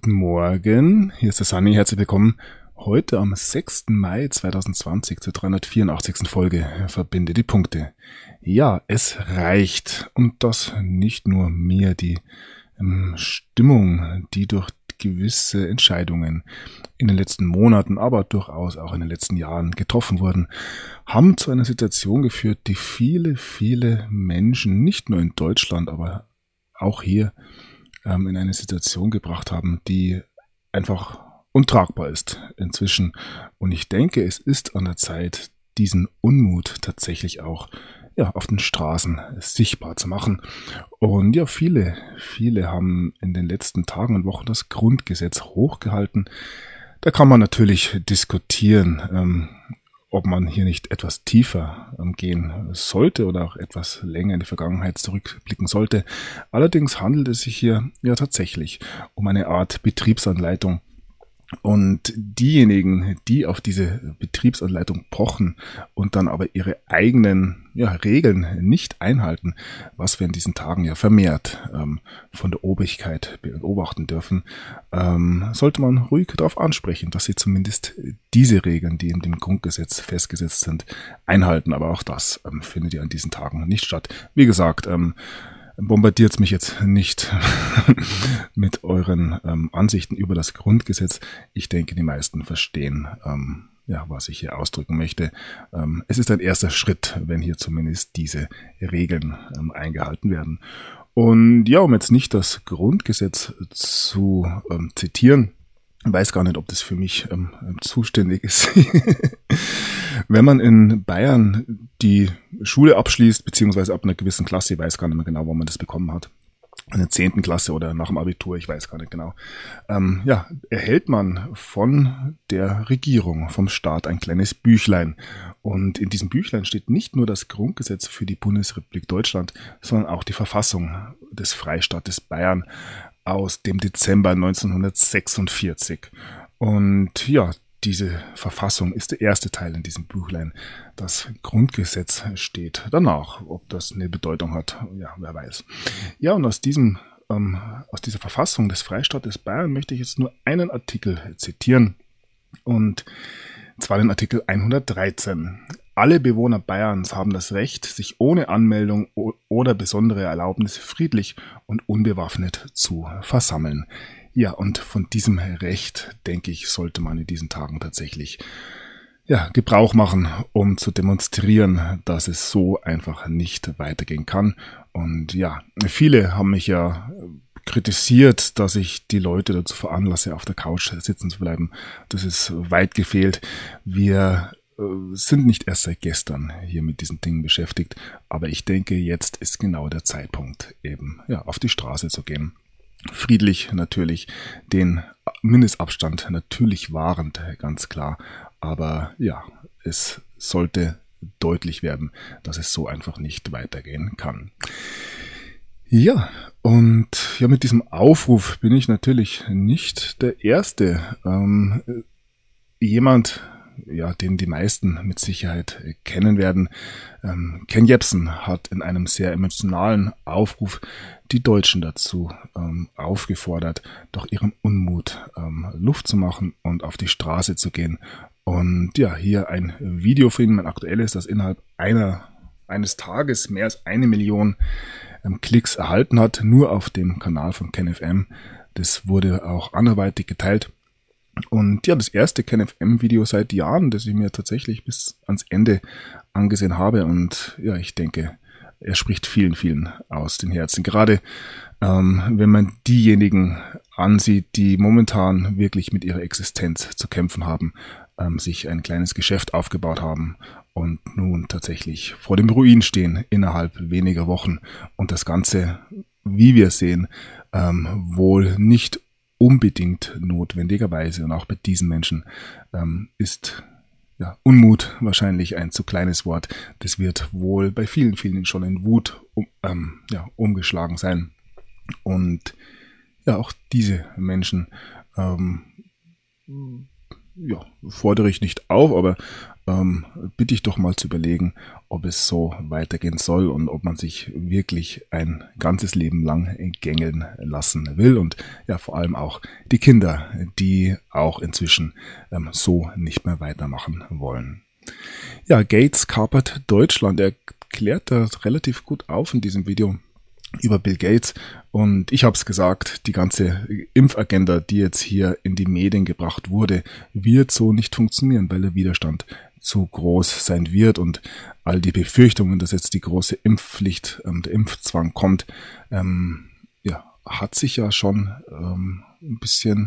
Guten Morgen, hier ist der Sunny, herzlich willkommen. Heute am 6. Mai 2020 zur 384. Folge Verbinde die Punkte. Ja, es reicht und das nicht nur mir, die Stimmung, die durch gewisse Entscheidungen in den letzten Monaten, aber durchaus auch in den letzten Jahren getroffen wurden, haben zu einer Situation geführt, die viele Menschen, nicht nur in Deutschland, aber auch hier in eine Situation gebracht haben, die einfach untragbar ist inzwischen. Und ich denke, es ist an der Zeit, diesen Unmut tatsächlich auch auf den Straßen sichtbar zu machen. Und ja, viele haben in den letzten Tagen und Wochen das Grundgesetz hochgehalten. Da kann man natürlich diskutieren, ob man hier nicht etwas tiefer gehen sollte oder auch etwas länger in die Vergangenheit zurückblicken sollte. Allerdings handelt es sich hier ja tatsächlich um eine Art Betriebsanleitung. Und diejenigen, die auf diese Betriebsanleitung pochen und dann aber ihre eigenen Regeln nicht einhalten, was wir in diesen Tagen ja vermehrt von der Obrigkeit beobachten dürfen, sollte man ruhig darauf ansprechen, dass sie zumindest diese Regeln, die in dem Grundgesetz festgesetzt sind, einhalten. Aber auch das findet ja an diesen Tagen nicht statt. Wie gesagt, bombardiert mich jetzt nicht mit euren Ansichten über das Grundgesetz. Ich denke, die meisten verstehen, was ich hier ausdrücken möchte. Es ist ein erster Schritt, wenn hier zumindest diese Regeln eingehalten werden. Und ja, um jetzt nicht das Grundgesetz zu zitieren, weiß gar nicht, ob das für mich zuständig ist. Wenn man in Bayern die Schule abschließt, beziehungsweise ab einer gewissen Klasse, ich weiß gar nicht mehr genau, wo man das bekommen hat, in der 10. Klasse oder nach dem Abitur, ich weiß gar nicht genau, erhält man von der Regierung, vom Staat ein kleines Büchlein. Und in diesem Büchlein steht nicht nur das Grundgesetz für die Bundesrepublik Deutschland, sondern auch die Verfassung des Freistaates Bayern aus dem Dezember 1946. Und ja, diese Verfassung ist der erste Teil in diesem Büchlein. Das Grundgesetz steht danach. Ob das eine Bedeutung hat, wer weiß. Ja, und aus dieser Verfassung des Freistaates Bayern möchte ich jetzt nur einen Artikel zitieren. Und zwar den Artikel 113. Alle Bewohner Bayerns haben das Recht, sich ohne Anmeldung oder besondere Erlaubnis friedlich und unbewaffnet zu versammeln. Ja, und von diesem Recht, denke ich, sollte man in diesen Tagen tatsächlich Gebrauch machen, um zu demonstrieren, dass es so einfach nicht weitergehen kann. Und ja, viele haben mich ja kritisiert, dass ich die Leute dazu veranlasse, auf der Couch sitzen zu bleiben. Das ist weit gefehlt. Wir sind nicht erst seit gestern hier mit diesen Dingen beschäftigt, aber ich denke, jetzt ist genau der Zeitpunkt, eben auf die Straße zu gehen. Friedlich natürlich, den Mindestabstand natürlich wahrend, ganz klar, aber es sollte deutlich werden, dass es so einfach nicht weitergehen kann. Ja, und mit diesem Aufruf bin ich natürlich nicht der Erste. Jemand, den die meisten mit Sicherheit kennen werden. Ken Jebsen hat in einem sehr emotionalen Aufruf die Deutschen dazu aufgefordert, doch ihrem Unmut Luft zu machen und auf die Straße zu gehen. Und hier ein Video für ihn, ein aktuelles, das innerhalb eines Tages mehr als 1 Million Klicks erhalten hat, nur auf dem Kanal von KenFM. Das wurde auch anderweitig geteilt. Und das erste KenFM-Video seit Jahren, das ich mir tatsächlich bis ans Ende angesehen habe. Und ich denke, er spricht vielen aus den Herzen. Gerade wenn man diejenigen ansieht, die momentan wirklich mit ihrer Existenz zu kämpfen haben, sich ein kleines Geschäft aufgebaut haben und nun tatsächlich vor dem Ruin stehen innerhalb weniger Wochen. Und das Ganze, wie wir sehen, wohl nicht unbedingt notwendigerweise, und auch bei diesen Menschen ist Unmut wahrscheinlich ein zu kleines Wort. Das wird wohl bei vielen schon in Wut umgeschlagen sein. Und auch diese Menschen fordere ich nicht auf, aber bitte ich doch mal zu überlegen, ob es so weitergehen soll und ob man sich wirklich ein ganzes Leben lang gängeln lassen will und ja vor allem auch die Kinder, die auch inzwischen so nicht mehr weitermachen wollen. Ja, Gates kapert Deutschland. Er klärt das relativ gut auf in diesem Video über Bill Gates und ich habe es gesagt, die ganze Impfagenda, die jetzt hier in die Medien gebracht wurde, wird so nicht funktionieren, weil der Widerstand zu groß sein wird und all die Befürchtungen, dass jetzt die große Impfpflicht, der Impfzwang kommt, hat sich ja schon ein bisschen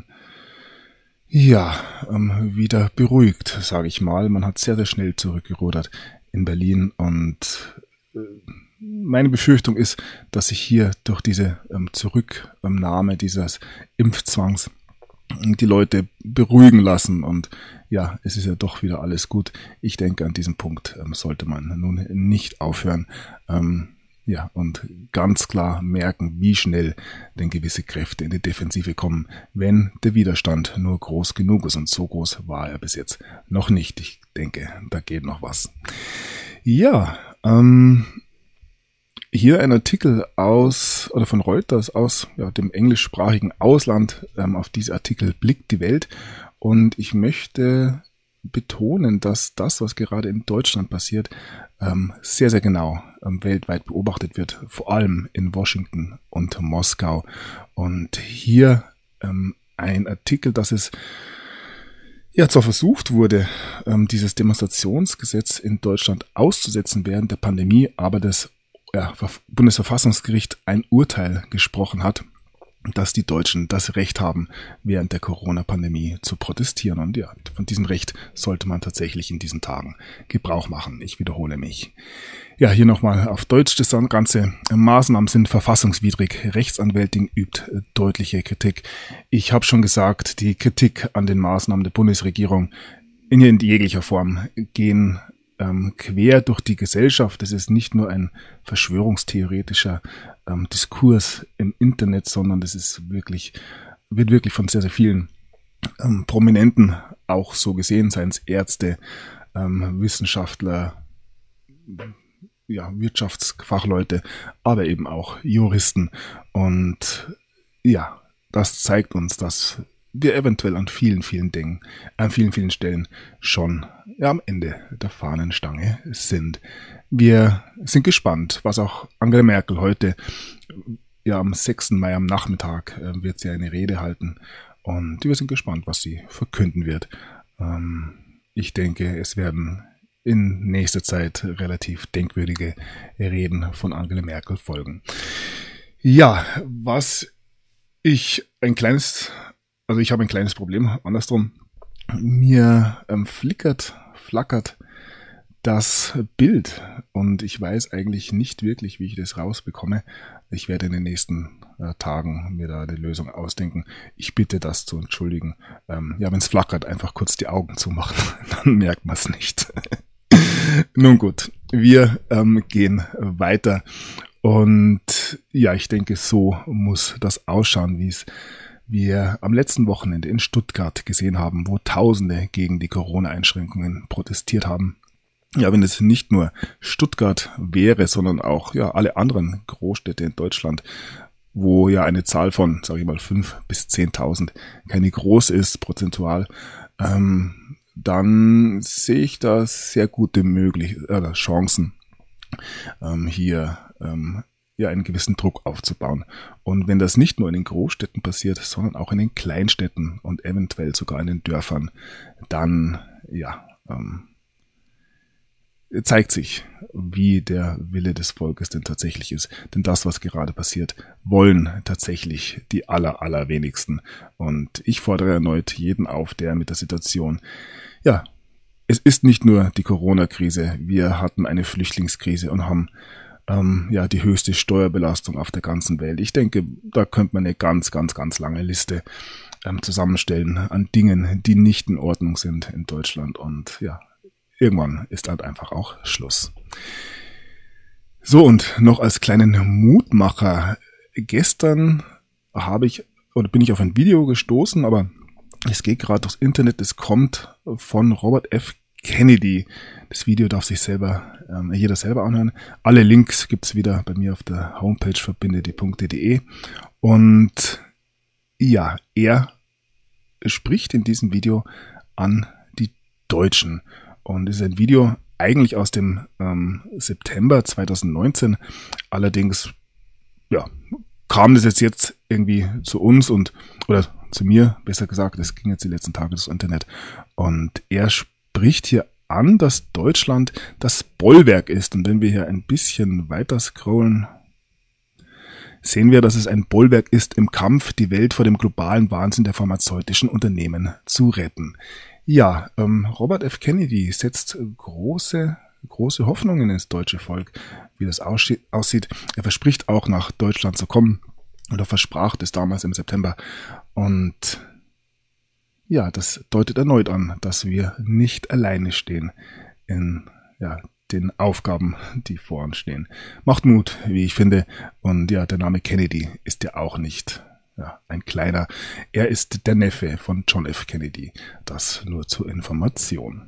wieder beruhigt, sage ich mal. Man hat sehr, sehr schnell zurückgerudert in Berlin und meine Befürchtung ist, dass sich hier durch diese Zurücknahme dieses Impfzwangs die Leute beruhigen lassen und ja, es ist ja doch wieder alles gut. Ich denke, an diesem Punkt sollte man nun nicht aufhören und ganz klar merken, wie schnell denn gewisse Kräfte in die Defensive kommen, wenn der Widerstand nur groß genug ist und so groß war er bis jetzt noch nicht. Ich denke, da geht noch was. Ja, hier ein Artikel von Reuters aus dem englischsprachigen Ausland. Auf diese Artikel blickt die Welt und ich möchte betonen, dass das, was gerade in Deutschland passiert, sehr, sehr genau weltweit beobachtet wird, vor allem in Washington und Moskau. Und hier ein Artikel, dass es zwar versucht wurde, dieses Demonstrationsgesetz in Deutschland auszusetzen während der Pandemie, aber das Bundesverfassungsgericht ein Urteil gesprochen hat, dass die Deutschen das Recht haben, während der Corona-Pandemie zu protestieren. Und ja, von diesem Recht sollte man tatsächlich in diesen Tagen Gebrauch machen. Ich wiederhole mich. Ja, hier nochmal auf Deutsch. Das ganze Maßnahmen sind verfassungswidrig. Rechtsanwältin übt deutliche Kritik. Ich habe schon gesagt, die Kritik an den Maßnahmen der Bundesregierung in jeglicher Form gehen quer durch die Gesellschaft. Es ist nicht nur ein verschwörungstheoretischer Diskurs im Internet, sondern das wird wirklich von sehr, sehr vielen Prominenten auch so gesehen, seien es Ärzte, Wissenschaftler, Wirtschaftsfachleute, aber eben auch Juristen. Und ja, das zeigt uns, dass wir eventuell an vielen, vielen Dingen, an vielen, vielen Stellen schon am Ende der Fahnenstange sind. Wir sind gespannt, was auch Angela Merkel heute, am 6. Mai am Nachmittag, wird sie eine Rede halten und wir sind gespannt, was sie verkünden wird. Ich denke, es werden in nächster Zeit relativ denkwürdige Reden von Angela Merkel folgen. Ja, ich habe ein kleines Problem, andersrum. Mir flackert das Bild und ich weiß eigentlich nicht wirklich, wie ich das rausbekomme. Ich werde in den nächsten Tagen mir da die Lösung ausdenken. Ich bitte das zu entschuldigen. Wenn es flackert, einfach kurz die Augen zumachen, dann merkt man es nicht. Nun gut, wir gehen weiter und ja, ich denke, so muss das ausschauen, wie es wir am letzten Wochenende in Stuttgart gesehen haben, wo Tausende gegen die Corona-Einschränkungen protestiert haben. Ja, wenn es nicht nur Stuttgart wäre, sondern auch alle anderen Großstädte in Deutschland, wo ja eine Zahl von, 5.000 bis 10.000 keine groß ist, prozentual, dann sehe ich da sehr gute Chancen, hier einen gewissen Druck aufzubauen. Und wenn das nicht nur in den Großstädten passiert, sondern auch in den Kleinstädten und eventuell sogar in den Dörfern, dann zeigt sich, wie der Wille des Volkes denn tatsächlich ist. Denn das, was gerade passiert, wollen tatsächlich die allerwenigsten. Und ich fordere erneut jeden auf, der mit der Situation, es ist nicht nur die Corona-Krise, wir hatten eine Flüchtlingskrise und haben die höchste Steuerbelastung auf der ganzen Welt. Ich denke, da könnte man eine ganz, ganz, ganz lange Liste zusammenstellen an Dingen, die nicht in Ordnung sind in Deutschland. Und irgendwann ist halt einfach auch Schluss. So, und noch als kleinen Mutmacher. Gestern bin ich auf ein Video gestoßen, aber es geht gerade durchs Internet. Es kommt von Robert F. Kennedy. Das Video darf sich jeder selber anhören. Alle Links gibt's wieder bei mir auf der Homepage verbindete.de. Und ja, er spricht in diesem Video an die Deutschen. Und es ist ein Video eigentlich aus dem September 2019. Allerdings, ja, kam das jetzt irgendwie zu uns oder zu mir, besser gesagt, es ging jetzt die letzten Tage durchs Internet. Und er spricht hier an, dass Deutschland das Bollwerk ist. Und wenn wir hier ein bisschen weiter scrollen, sehen wir, dass es ein Bollwerk ist im Kampf, die Welt vor dem globalen Wahnsinn der pharmazeutischen Unternehmen zu retten. Ja, Robert F. Kennedy setzt große Hoffnungen ins deutsche Volk, wie das aussieht. Er verspricht auch, nach Deutschland zu kommen, oder versprach das damals im September. Und ja, das deutet erneut an, dass wir nicht alleine stehen in den Aufgaben, die vor uns stehen. Macht Mut, wie ich finde. Und ja, der Name Kennedy ist ja auch nicht ein kleiner. Er ist der Neffe von John F. Kennedy. Das nur zur Information.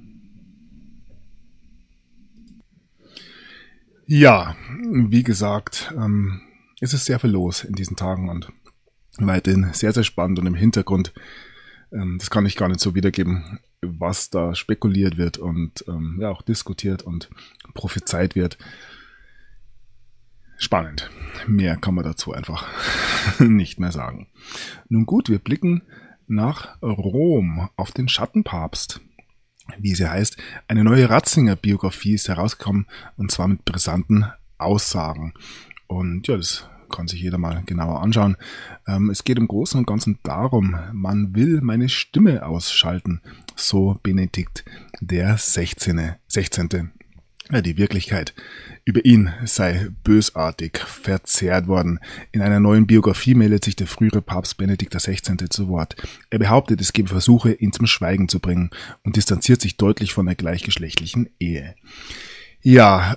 Ja, wie gesagt, es ist sehr viel los in diesen Tagen und weiterhin sehr, sehr spannend. Und im Hintergrund, das kann ich gar nicht so wiedergeben, was da spekuliert wird und auch diskutiert und prophezeit wird. Spannend. Mehr kann man dazu einfach nicht mehr sagen. Nun gut, wir blicken nach Rom auf den Schattenpapst, wie sie heißt. Eine neue Ratzinger-Biografie ist herausgekommen, und zwar mit brisanten Aussagen. Und ja, das kann sich jeder mal genauer anschauen. Es geht im Großen und Ganzen darum, man will meine Stimme ausschalten, so Benedikt der 16. Ja, die Wirklichkeit über ihn sei bösartig verzerrt worden. In einer neuen Biografie meldet sich der frühere Papst Benedikt XVI. Zu Wort. Er behauptet, es gebe Versuche, ihn zum Schweigen zu bringen, und distanziert sich deutlich von der gleichgeschlechtlichen Ehe. Ja,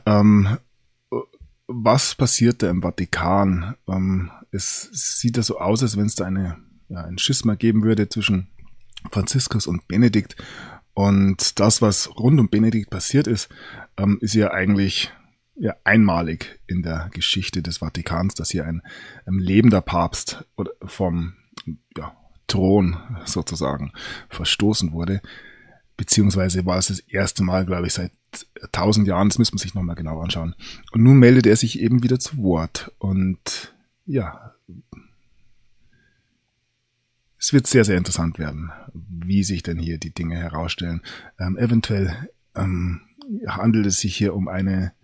was passiert da im Vatikan? Es sieht ja so aus, als wenn es da ein Schisma geben würde zwischen Franziskus und Benedikt. Und das, was rund um Benedikt passiert ist ja eigentlich einmalig in der Geschichte des Vatikans, dass hier ein lebender Papst vom Thron sozusagen verstoßen wurde. Beziehungsweise war es das erste Mal, glaube ich, seit 1000 Jahren. Das müssen wir sich nochmal genau anschauen. Und nun meldet er sich eben wieder zu Wort. Und ja, es wird sehr, sehr interessant werden, wie sich denn hier die Dinge herausstellen. Eventuell handelt es sich hier um eine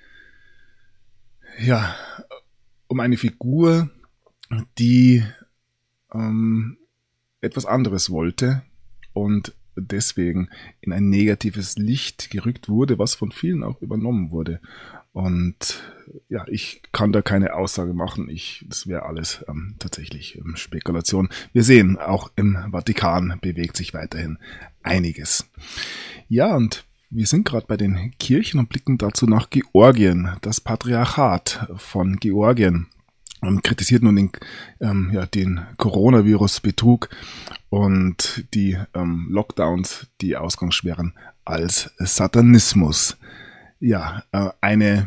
Figur, die etwas anderes wollte und deswegen in ein negatives Licht gerückt wurde, was von vielen auch übernommen wurde. Und ja, ich kann da keine Aussage machen. Das wäre alles tatsächlich Spekulation. Wir sehen, auch im Vatikan bewegt sich weiterhin einiges. Ja, und wir sind gerade bei den Kirchen und blicken dazu nach Georgien. Das Patriarchat von Georgien kritisiert nun den Coronavirus-Betrug und die Lockdowns, die Ausgangssperren als Satanismus. Ja, ein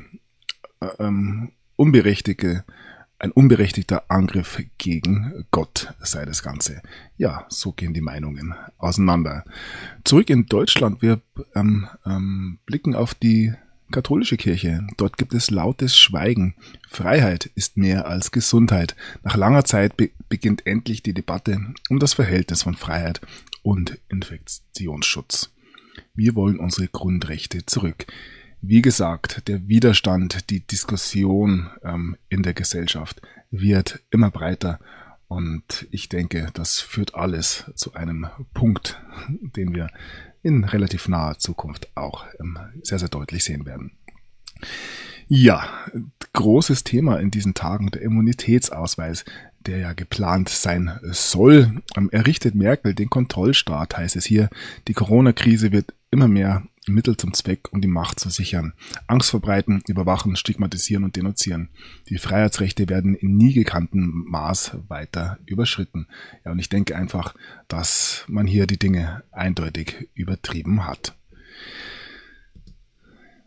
unberechtigter Angriff gegen Gott sei das Ganze. Ja, so gehen die Meinungen auseinander. Zurück in Deutschland, wir blicken auf die katholische Kirche. Dort gibt es lautes Schweigen. Freiheit ist mehr als Gesundheit. Nach langer Zeit beginnt endlich die Debatte um das Verhältnis von Freiheit und Infektionsschutz. Wir wollen unsere Grundrechte zurück. Wie gesagt, der Widerstand, die Diskussion in der Gesellschaft wird immer breiter, und ich denke, das führt alles zu einem Punkt, den wir in relativ naher Zukunft auch sehr, sehr deutlich sehen werden. Ja, großes Thema in diesen Tagen, der Immunitätsausweis, der ja geplant sein soll. Errichtet Merkel den Kontrollstaat, heißt es hier. Die Corona-Krise wird immer mehr Mittel zum Zweck, um die Macht zu sichern. Angst verbreiten, überwachen, stigmatisieren und denunzieren. Die Freiheitsrechte werden in nie gekanntem Maß weiter überschritten. Ja, und ich denke einfach, dass man hier die Dinge eindeutig übertrieben hat.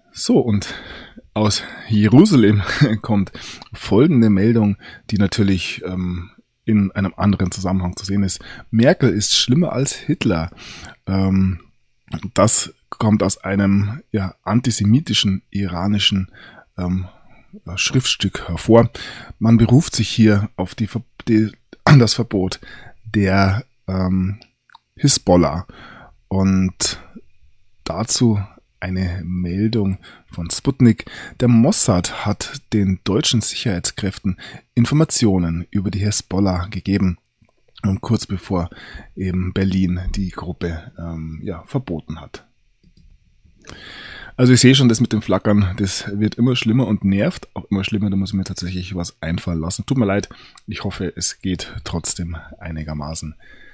So, und aus Jerusalem kommt folgende Meldung, die natürlich in einem anderen Zusammenhang zu sehen ist. Merkel ist schlimmer als Hitler. Das kommt aus einem antisemitischen iranischen Schriftstück hervor. Man beruft sich hier auf das Verbot der Hisbollah und dazu eine Meldung von Sputnik. Der Mossad hat den deutschen Sicherheitskräften Informationen über die Hisbollah gegeben, und kurz bevor eben Berlin die Gruppe verboten hat. Also ich sehe schon, das mit dem Flackern, das wird immer schlimmer und nervt auch immer schlimmer. Da muss ich mir tatsächlich was einfallen lassen. Tut mir leid, ich hoffe, es geht trotzdem einigermaßen.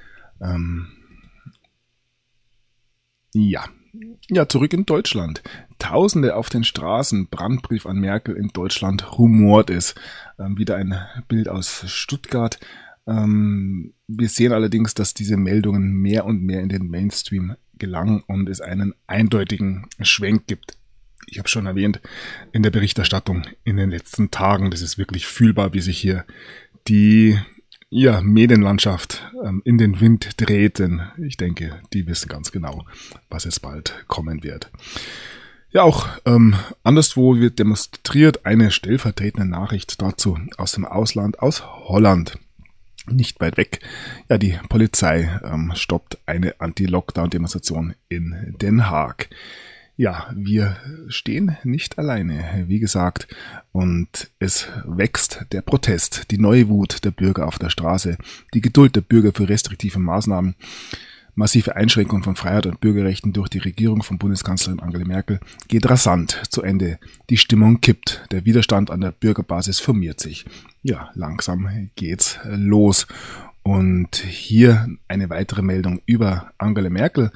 Ja, zurück in Deutschland. Tausende auf den Straßen, Brandbrief an Merkel in Deutschland, rumort es. Wieder ein Bild aus Stuttgart. Wir sehen allerdings, dass diese Meldungen mehr und mehr in den Mainstream gelangen und es einen eindeutigen Schwenk gibt. Ich habe schon erwähnt, in der Berichterstattung in den letzten Tagen, das ist wirklich fühlbar, wie sich hier die Medienlandschaft in den Wind dreht, denn ich denke, die wissen ganz genau, was jetzt bald kommen wird. Ja, auch anderswo wird demonstriert, eine stellvertretende Nachricht dazu aus dem Ausland, aus Holland. Nicht weit weg. Ja, die Polizei stoppt eine Anti-Lockdown-Demonstration in Den Haag. Ja, wir stehen nicht alleine, wie gesagt, und es wächst der Protest, die neue Wut der Bürger auf der Straße, die Geduld der Bürger für restriktive Maßnahmen, massive Einschränkungen von Freiheit und Bürgerrechten durch die Regierung von Bundeskanzlerin Angela Merkel geht rasant zu Ende. Die Stimmung kippt, der Widerstand an der Bürgerbasis formiert sich. Ja, langsam geht's los. Und hier eine weitere Meldung über Angela Merkel.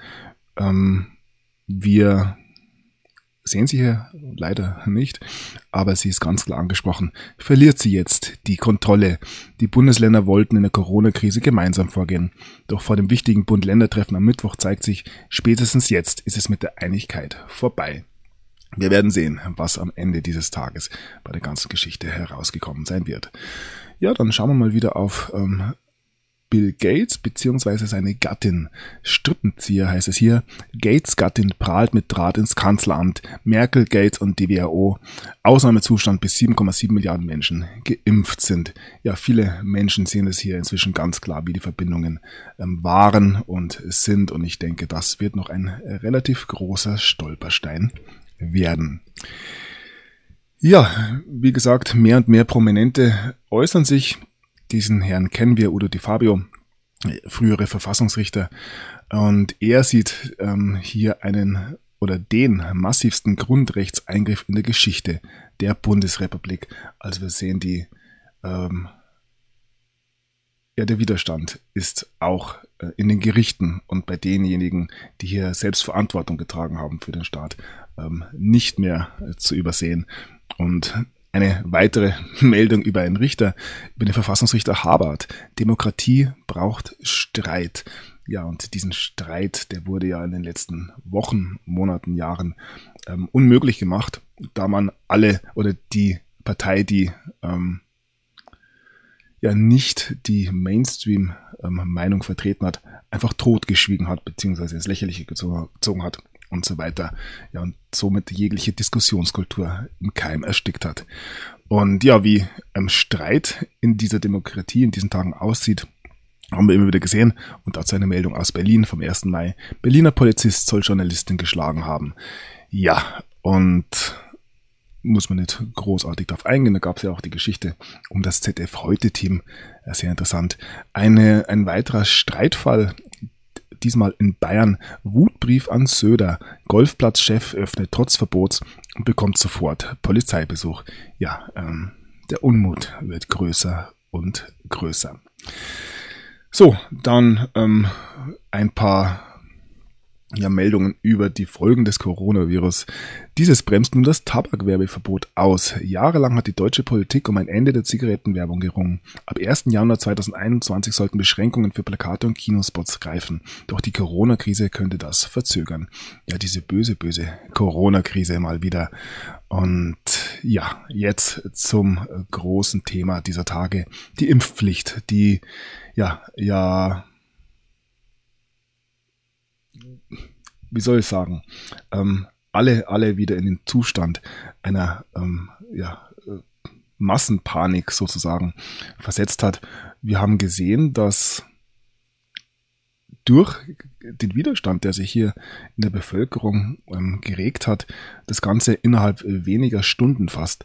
Wir sehen sie hier leider nicht, aber sie ist ganz klar angesprochen. Verliert sie jetzt die Kontrolle? Die Bundesländer wollten in der Corona-Krise gemeinsam vorgehen. Doch vor dem wichtigen Bund-Länder-Treffen am Mittwoch zeigt sich, spätestens jetzt ist es mit der Einigkeit vorbei. Wir werden sehen, was am Ende dieses Tages bei der ganzen Geschichte herausgekommen sein wird. Ja, dann schauen wir mal wieder auf Bill Gates bzw. seine Gattin. Strippenzieher heißt es hier. Gates Gattin prahlt mit Draht ins Kanzleramt. Merkel, Gates und die WHO. Ausnahmezustand, bis 7,7 Milliarden Menschen geimpft sind. Ja, viele Menschen sehen es hier inzwischen ganz klar, wie die Verbindungen waren und sind. Und ich denke, das wird noch ein relativ großer Stolperstein werden. Ja, wie gesagt, mehr und mehr Prominente äußern sich. Diesen Herrn kennen wir, Udo Di Fabio, frühere Verfassungsrichter. Und er sieht hier den massivsten Grundrechtseingriff in der Geschichte der Bundesrepublik. Also wir sehen der Widerstand ist auch in den Gerichten und bei denjenigen, die hier selbst Verantwortung getragen haben für den Staat, nicht mehr zu übersehen. Und eine weitere Meldung über einen Richter, über den Verfassungsrichter Habart. Demokratie braucht Streit. Ja, und diesen Streit, der wurde ja in den letzten Wochen, Monaten, Jahren unmöglich gemacht, da man die Partei, die nicht die Mainstream-Meinung vertreten hat, einfach totgeschwiegen hat, beziehungsweise ins Lächerliche gezogen hat und so weiter. Ja, und somit jegliche Diskussionskultur im Keim erstickt hat. Und ja, wie Streit in dieser Demokratie in diesen Tagen aussieht, haben wir immer wieder gesehen. Und dazu eine Meldung aus Berlin vom 1. Mai. Berliner Polizist soll Journalistin geschlagen haben. Ja, und muss man nicht großartig darauf eingehen. Da gab es ja auch die Geschichte um das ZDF-Heute-Team. Sehr interessant. Ein weiterer Streitfall, diesmal in Bayern. Wutbrief an Söder. Golfplatzchef öffnet trotz Verbots und bekommt sofort Polizeibesuch. Ja, der Unmut wird größer und größer. So, dann ein paar Meldungen über die Folgen des Coronavirus. Dieses bremst nun das Tabakwerbeverbot aus. Jahrelang hat die deutsche Politik um ein Ende der Zigarettenwerbung gerungen. Ab 1. Januar 2021 sollten Beschränkungen für Plakate und Kinospots greifen. Doch die Corona-Krise könnte das verzögern. Ja, diese böse Corona-Krise mal wieder. Und ja, jetzt zum großen Thema dieser Tage. Die Impfpflicht, die wie soll ich sagen, alle wieder in den Zustand einer Massenpanik sozusagen versetzt hat. Wir haben gesehen, dass durch den Widerstand, der sich hier in der Bevölkerung geregt hat, das Ganze innerhalb weniger Stunden fast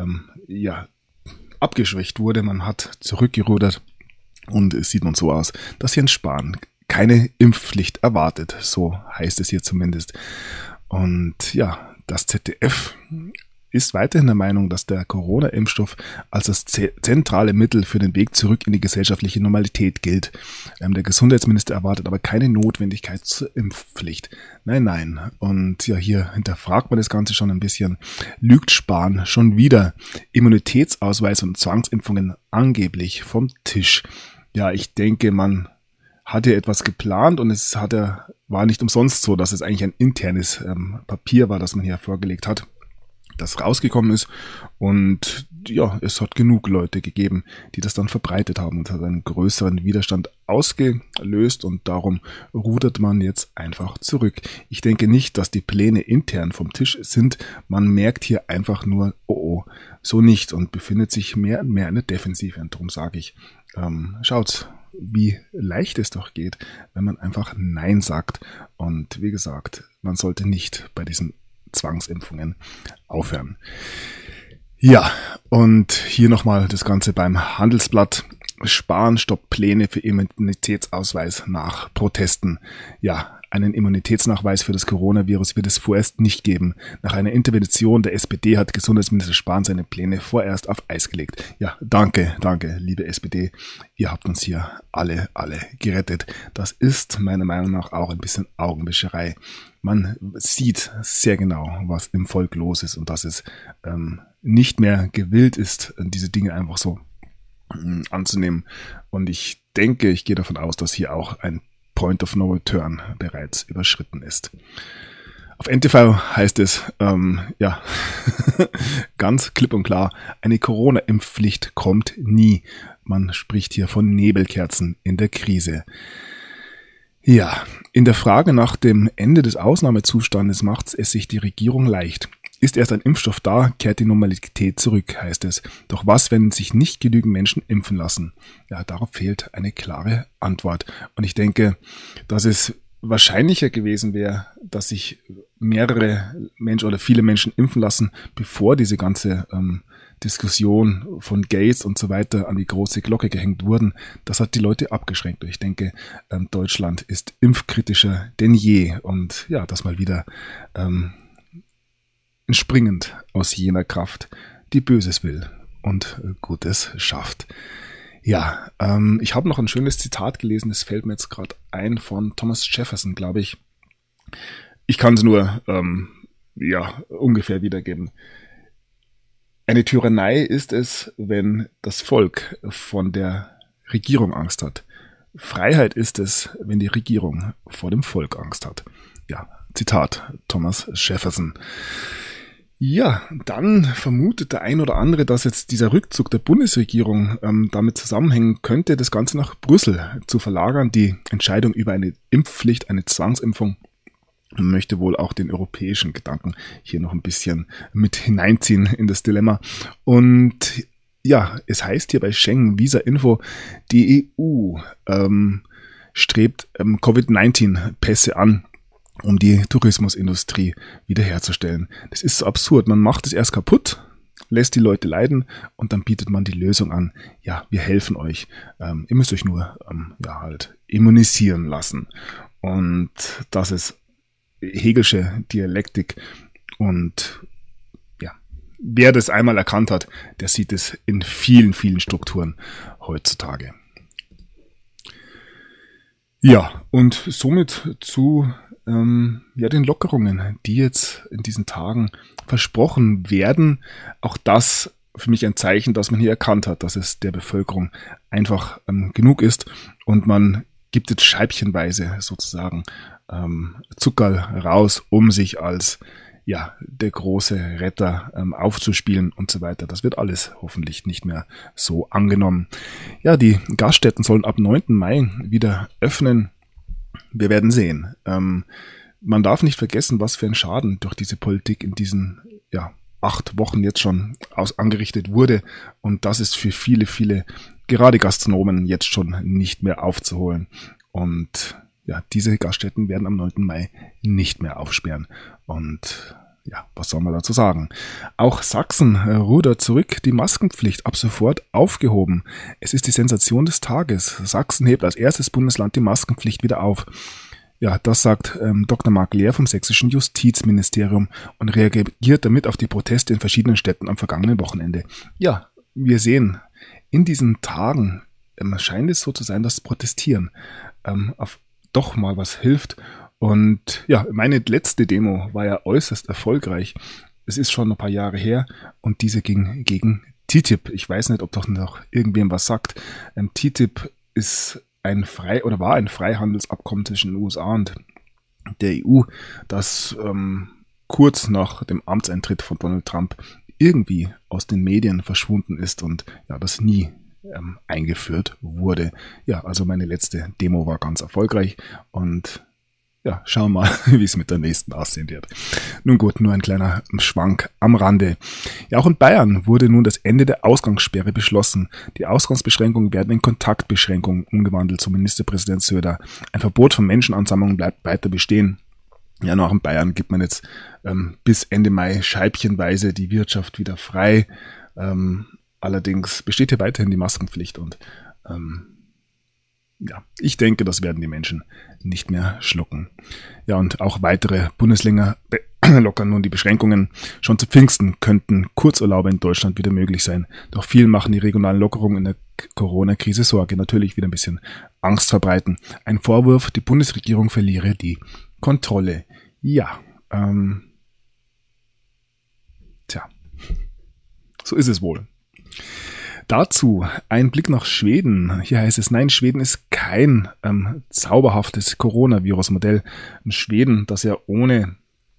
abgeschwächt wurde. Man hat zurückgerudert und es sieht nun so aus, dass Jens Spahn keine Impfpflicht erwartet. So heißt es hier zumindest. Und ja, das ZDF ist weiterhin der Meinung, dass der Corona-Impfstoff als das zentrale Mittel für den Weg zurück in die gesellschaftliche Normalität gilt. Der Gesundheitsminister erwartet aber keine Notwendigkeit zur Impfpflicht. Nein. Und ja, hier hinterfragt man das Ganze schon ein bisschen. Lügt Spahn schon wieder? Immunitätsausweis und Zwangsimpfungen angeblich vom Tisch. Ja, ich denke, man hat er etwas geplant und war nicht umsonst so, dass es eigentlich ein internes Papier war, das man hier vorgelegt hat, das rausgekommen ist. Und ja, es hat genug Leute gegeben, die das dann verbreitet haben und hat einen größeren Widerstand ausgelöst und darum rudert man jetzt einfach zurück. Ich denke nicht, dass die Pläne intern vom Tisch sind. Man merkt hier einfach nur, so nicht und befindet sich mehr und mehr in der Defensive. Und darum sage ich, schaut's, wie leicht es doch geht, wenn man einfach Nein sagt. Und wie gesagt, man sollte nicht bei diesen Zwangsimpfungen aufhören. Ja, und hier nochmal das Ganze beim Handelsblatt. Spahn stoppt Pläne für Immunitätsausweis nach Protesten. Ja, einen Immunitätsnachweis für das Coronavirus wird es vorerst nicht geben. Nach einer Intervention der SPD hat Gesundheitsminister Spahn seine Pläne vorerst auf Eis gelegt. Ja, danke, liebe SPD. Ihr habt uns hier alle gerettet. Das ist meiner Meinung nach auch ein bisschen Augenwischerei. Man sieht sehr genau, was im Volk los ist und dass es nicht mehr gewillt ist, diese Dinge einfach so anzunehmen. Und ich gehe davon aus, dass hier auch ein Point of No Return bereits überschritten ist. Auf NTV heißt es, ganz klipp und klar, eine Corona-Impfpflicht kommt nie. Man spricht hier von Nebelkerzen in der Krise. Ja, in der Frage nach dem Ende des Ausnahmezustandes macht es sich die Regierung leicht. Ist erst ein Impfstoff da, kehrt die Normalität zurück, heißt es. Doch was, wenn sich nicht genügend Menschen impfen lassen? Ja, darauf fehlt eine klare Antwort. Und ich denke, dass es wahrscheinlicher gewesen wäre, dass sich mehrere Menschen oder viele Menschen impfen lassen, bevor diese ganze Diskussion von Gates und so weiter an die große Glocke gehängt wurden. Das hat die Leute abgeschränkt. Und ich denke, Deutschland ist impfkritischer denn je. Und ja, das mal wieder entspringend aus jener Kraft, die Böses will und Gutes schafft. Ja, ich habe noch ein schönes Zitat gelesen, das fällt mir jetzt gerade ein, von Thomas Jefferson, glaube ich. Ich kann es nur ungefähr wiedergeben. Eine Tyrannei ist es, wenn das Volk von der Regierung Angst hat. Freiheit ist es, wenn die Regierung vor dem Volk Angst hat. Ja, Zitat Thomas Jefferson. Ja, dann vermutet der ein oder andere, dass jetzt dieser Rückzug der Bundesregierung damit zusammenhängen könnte, das Ganze nach Brüssel zu verlagern. Die Entscheidung über eine Impfpflicht, eine Zwangsimpfung, möchte wohl auch den europäischen Gedanken hier noch ein bisschen mit hineinziehen in das Dilemma. Und ja, es heißt hier bei Schengen Visa Info, die EU strebt Covid-19-Pässe an, um die Tourismusindustrie wiederherzustellen. Das ist so absurd. Man macht es erst kaputt, lässt die Leute leiden und dann bietet man die Lösung an. Ja, wir helfen euch. Ihr müsst euch nur immunisieren lassen. Und das ist Hegelsche Dialektik. Und ja, wer das einmal erkannt hat, der sieht es in vielen, vielen Strukturen heutzutage. Ja, und somit zu den Lockerungen, die jetzt in diesen Tagen versprochen werden. Auch das für mich ein Zeichen, dass man hier erkannt hat, dass es der Bevölkerung einfach genug ist und man gibt jetzt scheibchenweise sozusagen Zuckerl raus, um sich als der große Retter aufzuspielen und so weiter. Das wird alles hoffentlich nicht mehr so angenommen. Ja, die Gaststätten sollen ab 9. Mai wieder öffnen. Wir werden sehen. Man darf nicht vergessen, was für ein Schaden durch diese Politik in diesen 8 Wochen jetzt schon angerichtet wurde. Und das ist für viele, viele, gerade Gastronomen, jetzt schon nicht mehr aufzuholen. Und diese Gaststätten werden am 9. Mai nicht mehr aufsperren. Und was soll man dazu sagen? Auch Sachsen rudert zurück, die Maskenpflicht ab sofort aufgehoben. Es ist die Sensation des Tages. Sachsen hebt als erstes Bundesland die Maskenpflicht wieder auf. Ja, das sagt Dr. Marc Lehr vom sächsischen Justizministerium und reagiert damit auf die Proteste in verschiedenen Städten am vergangenen Wochenende. Ja, wir sehen, in diesen Tagen scheint es so zu sein, dass Protestieren doch mal was hilft. Und meine letzte Demo war ja äußerst erfolgreich. Es ist schon ein paar Jahre her und diese ging gegen TTIP. Ich weiß nicht, ob das noch irgendwem was sagt. TTIP ist war ein Freihandelsabkommen zwischen den USA und der EU, das kurz nach dem Amtseintritt von Donald Trump irgendwie aus den Medien verschwunden ist und das nie eingeführt wurde. Ja, also meine letzte Demo war ganz erfolgreich und schauen wir mal, wie es mit der nächsten aussehen wird. Nun gut, nur ein kleiner Schwank am Rande. Ja, auch in Bayern wurde nun das Ende der Ausgangssperre beschlossen. Die Ausgangsbeschränkungen werden in Kontaktbeschränkungen umgewandelt, so Ministerpräsident Söder. Ein Verbot von Menschenansammlungen bleibt weiter bestehen. Ja, noch in Bayern gibt man jetzt bis Ende Mai scheibchenweise die Wirtschaft wieder frei. Allerdings besteht hier weiterhin die Maskenpflicht und ich denke, das werden die Menschen nicht mehr schlucken. Ja, und auch weitere Bundesländer lockern nun die Beschränkungen. Schon zu Pfingsten könnten Kurzurlaube in Deutschland wieder möglich sein. Doch vielen machen die regionalen Lockerungen in der Corona-Krise Sorge. Natürlich wieder ein bisschen Angst verbreiten. Ein Vorwurf, die Bundesregierung verliere die Kontrolle. Ja, so ist es wohl. Dazu ein Blick nach Schweden. Hier heißt es, nein, Schweden ist kein zauberhaftes Coronavirus-Modell. Schweden, das ja ohne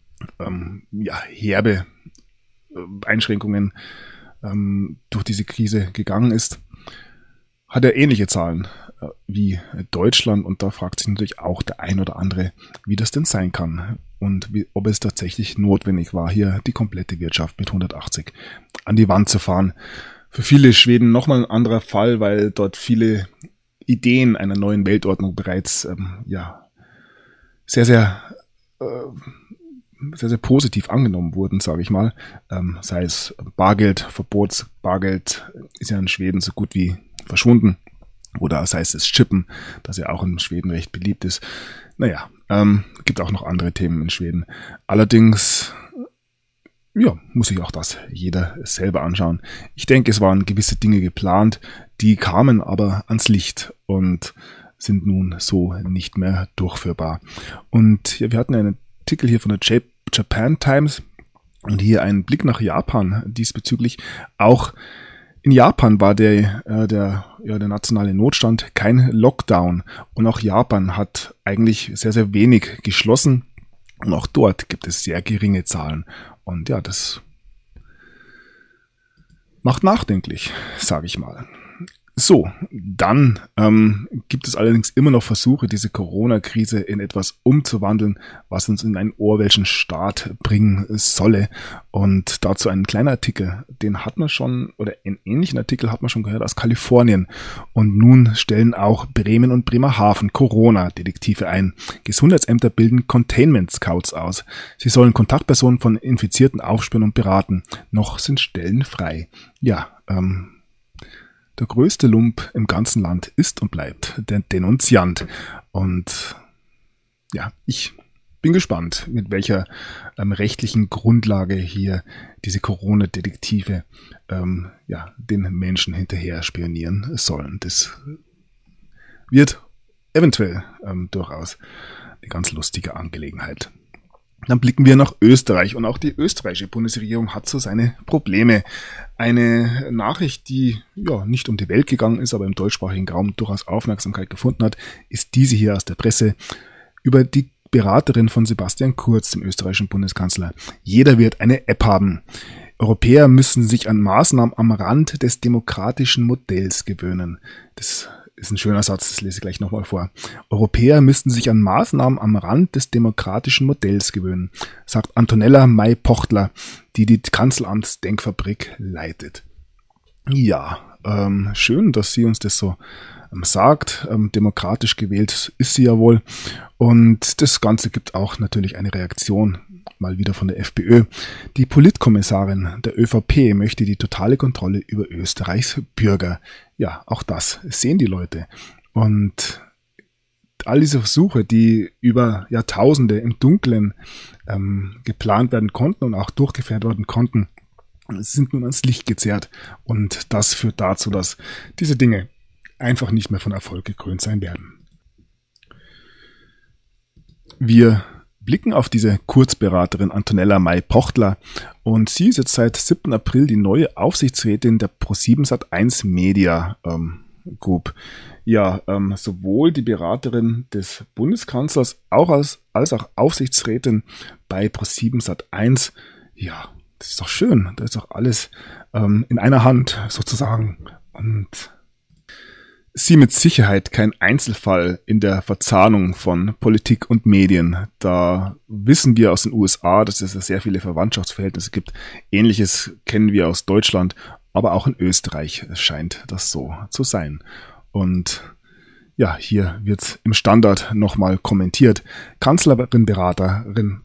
herbe Einschränkungen durch diese Krise gegangen ist, hat er ähnliche Zahlen wie Deutschland. Und da fragt sich natürlich auch der ein oder andere, wie das denn sein kann und ob es tatsächlich notwendig war, hier die komplette Wirtschaft mit 180 an die Wand zu fahren. Für viele Schweden nochmal ein anderer Fall, weil dort viele Ideen einer neuen Weltordnung bereits sehr, sehr positiv angenommen wurden, sage ich mal. Sei es Bargeld, Verbot. Bargeld ist ja in Schweden so gut wie verschwunden. Oder sei es das Chippen, das ja auch in Schweden recht beliebt ist. Gibt auch noch andere Themen in Schweden. Allerdings muss sich auch das jeder selber anschauen. Ich denke, es waren gewisse Dinge geplant, die kamen aber ans Licht und sind nun so nicht mehr durchführbar. Und wir hatten einen Artikel hier von der Japan Times und hier einen Blick nach Japan diesbezüglich. Auch in Japan war der nationale Notstand kein Lockdown und auch Japan hat eigentlich sehr, sehr wenig geschlossen. Und auch dort gibt es sehr geringe Zahlen. Und das macht nachdenklich, sage ich mal. So, dann gibt es allerdings immer noch Versuche, diese Corona-Krise in etwas umzuwandeln, was uns in einen Orwellschen Staat bringen solle. Und dazu ein kleiner Artikel, den hat man schon, oder einen ähnlichen Artikel hat man schon gehört aus Kalifornien. Und nun stellen auch Bremen und Bremerhaven Corona-Detektive ein. Gesundheitsämter bilden Containment-Scouts aus. Sie sollen Kontaktpersonen von Infizierten aufspüren und beraten. Noch sind Stellen frei. Der größte Lump im ganzen Land ist und bleibt der Denunziant. Und ich bin gespannt, mit welcher rechtlichen Grundlage hier diese Corona-Detektive den Menschen hinterher spionieren sollen. Das wird eventuell durchaus eine ganz lustige Angelegenheit. Dann blicken wir nach Österreich und auch die österreichische Bundesregierung hat so seine Probleme. Eine Nachricht, die ja nicht um die Welt gegangen ist, aber im deutschsprachigen Raum durchaus Aufmerksamkeit gefunden hat, ist diese hier aus der Presse über die Beraterin von Sebastian Kurz, dem österreichischen Bundeskanzler. Jeder wird eine App haben. Europäer müssen sich an Maßnahmen am Rand des demokratischen Modells gewöhnen. Das ist ein schöner Satz, das lese ich gleich nochmal vor. Europäer müssten sich an Maßnahmen am Rand des demokratischen Modells gewöhnen, sagt Antonella May-Pochtler, die die Kanzleramtsdenkfabrik leitet. Ja, schön, dass sie uns das so sagt. Demokratisch gewählt ist sie ja wohl. Und das Ganze gibt auch natürlich eine Reaktion, mal wieder von der FPÖ. Die Politkommissarin der ÖVP möchte die totale Kontrolle über Österreichs Bürger. Ja, auch das sehen die Leute. Und all diese Versuche, die über Jahrtausende im Dunkeln geplant werden konnten und auch durchgeführt werden konnten, sind nun ans Licht gezerrt. Und das führt dazu, dass diese Dinge einfach nicht mehr von Erfolg gekrönt sein werden. Wir blicken auf diese Kurzberaterin Antonella May-Pochtler und sie ist jetzt seit 7. April die neue Aufsichtsrätin der ProSiebenSat.1 Media Group. Ja, sowohl die Beraterin des Bundeskanzlers als auch Aufsichtsrätin bei ProSiebenSat.1. Ja, das ist doch schön. Da ist doch alles in einer Hand sozusagen. Und sie mit Sicherheit kein Einzelfall in der Verzahnung von Politik und Medien. Da wissen wir aus den USA, dass es sehr viele Verwandtschaftsverhältnisse gibt. Ähnliches kennen wir aus Deutschland, aber auch in Österreich scheint das so zu sein. Und ja, hier wird im Standard nochmal kommentiert. Kanzlerberaterin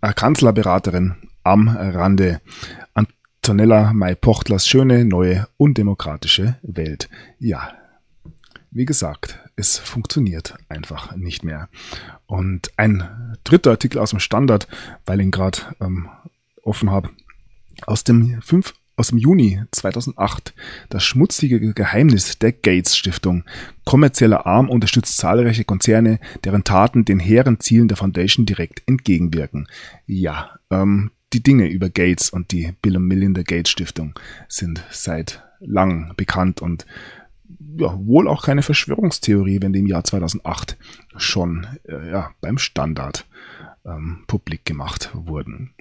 am Rande. Antonella May-Pochtlers schöne, neue, undemokratische Welt. Ja, wie gesagt, es funktioniert einfach nicht mehr. Und ein dritter Artikel aus dem Standard, weil ich ihn gerade offen habe, aus dem Juni 2008, das schmutzige Geheimnis der Gates Stiftung. Kommerzieller Arm unterstützt zahlreiche Konzerne, deren Taten den hehren Zielen der Foundation direkt entgegenwirken. Ja, die Dinge über Gates und die Bill und Melinda Gates Stiftung sind seit langem bekannt und ja, wohl auch keine Verschwörungstheorie, wenn die im Jahr 2008 schon beim Standard publik gemacht wurden.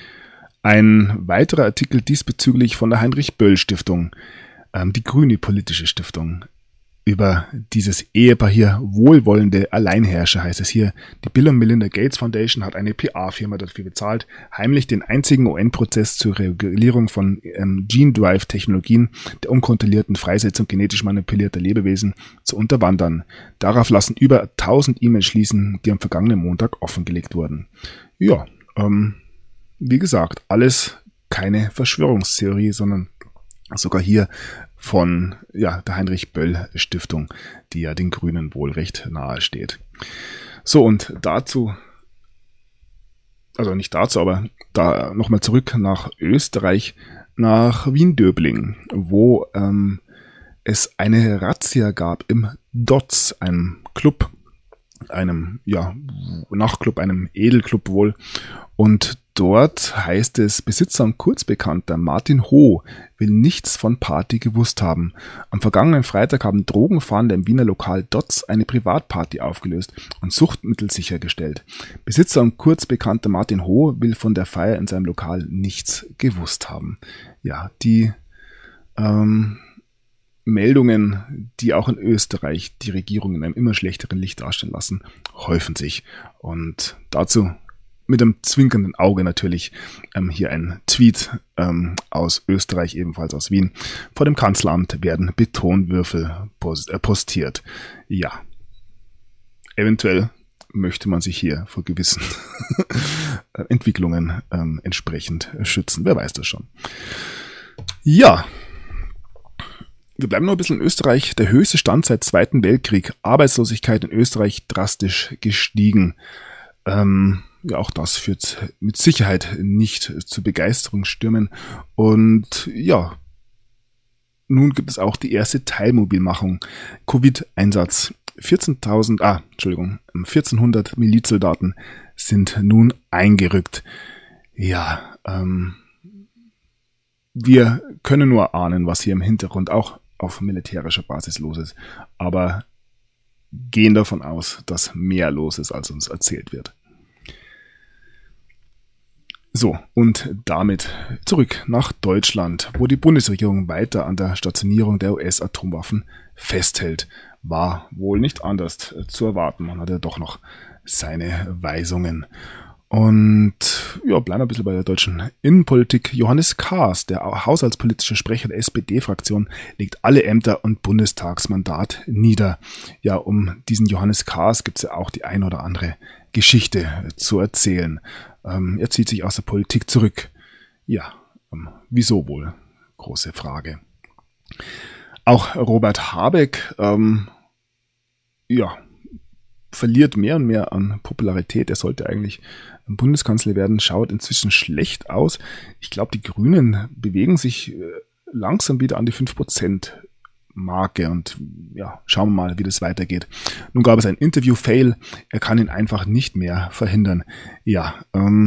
Ein weiterer Artikel diesbezüglich von der Heinrich-Böll-Stiftung, die Grüne Politische Stiftung. Über dieses Ehepaar hier, wohlwollende Alleinherrscher heißt es hier. Die Bill und Melinda Gates Foundation hat eine PR-Firma dafür bezahlt, heimlich den einzigen UN-Prozess zur Regulierung von Gene-Drive-Technologien der unkontrollierten Freisetzung genetisch manipulierter Lebewesen zu unterwandern. Darauf lassen über 1000 E-Mails schließen, die am vergangenen Montag offengelegt wurden. Ja, wie gesagt, alles keine Verschwörungstheorie, sondern sogar hier von der Heinrich-Böll-Stiftung, die ja den Grünen wohl recht nahe steht. So, und aber da nochmal zurück nach Österreich, nach Wien-Döbling, wo es eine Razzia gab im DOTS, einem Club, einem Nachtclub, einem Edelclub wohl. Und dort heißt es, Besitzer und Kurzbekannter Martin Ho will nichts von Party gewusst haben. Am vergangenen Freitag haben Drogenfahnder im Wiener Lokal DOTS eine Privatparty aufgelöst und Suchtmittel sichergestellt. Besitzer und Kurzbekannter Martin Ho will von der Feier in seinem Lokal nichts gewusst haben. Ja, die Meldungen, die auch in Österreich die Regierung in einem immer schlechteren Licht darstellen lassen, häufen sich. Und dazu mit einem zwinkernden Auge natürlich hier ein Tweet aus Österreich, ebenfalls aus Wien. Vor dem Kanzleramt werden Betonwürfel postiert. Ja, eventuell möchte man sich hier vor gewissen Entwicklungen entsprechend schützen. Wer weiß das schon. Ja, wir bleiben noch ein bisschen in Österreich. Der höchste Stand seit Zweiten Weltkrieg. Arbeitslosigkeit in Österreich drastisch gestiegen. Auch das führt mit Sicherheit nicht zu Begeisterungsstürmen. Und ja, nun gibt es auch die erste Teilmobilmachung. Covid-Einsatz 1400 Milizsoldaten sind nun eingerückt. Ja, wir können nur ahnen, was hier im Hintergrund auch auf militärischer Basis los ist, aber gehen davon aus, dass mehr los ist, als uns erzählt wird. So, und damit zurück nach Deutschland, wo die Bundesregierung weiter an der Stationierung der US-Atomwaffen festhält. War wohl nicht anders zu erwarten. Man hatte doch noch seine Weisungen. Und ja, bleiben wir ein bisschen bei der deutschen Innenpolitik. Johannes Kahrs, der haushaltspolitische Sprecher der SPD-Fraktion, legt alle Ämter und Bundestagsmandat nieder. Ja, um diesen Johannes Kahrs gibt es ja auch die ein oder andere Geschichte zu erzählen. Er zieht sich aus der Politik zurück. Ja, wieso wohl? Große Frage. Auch Robert Habeck, verliert mehr und mehr an Popularität. Er sollte eigentlich Bundeskanzler werden, schaut inzwischen schlecht aus. Ich glaube, die Grünen bewegen sich langsam wieder an die 5%-Marke und ja, schauen wir mal, wie das weitergeht. Nun gab es ein Interview-Fail, er kann ihn einfach nicht mehr verhindern. Ja,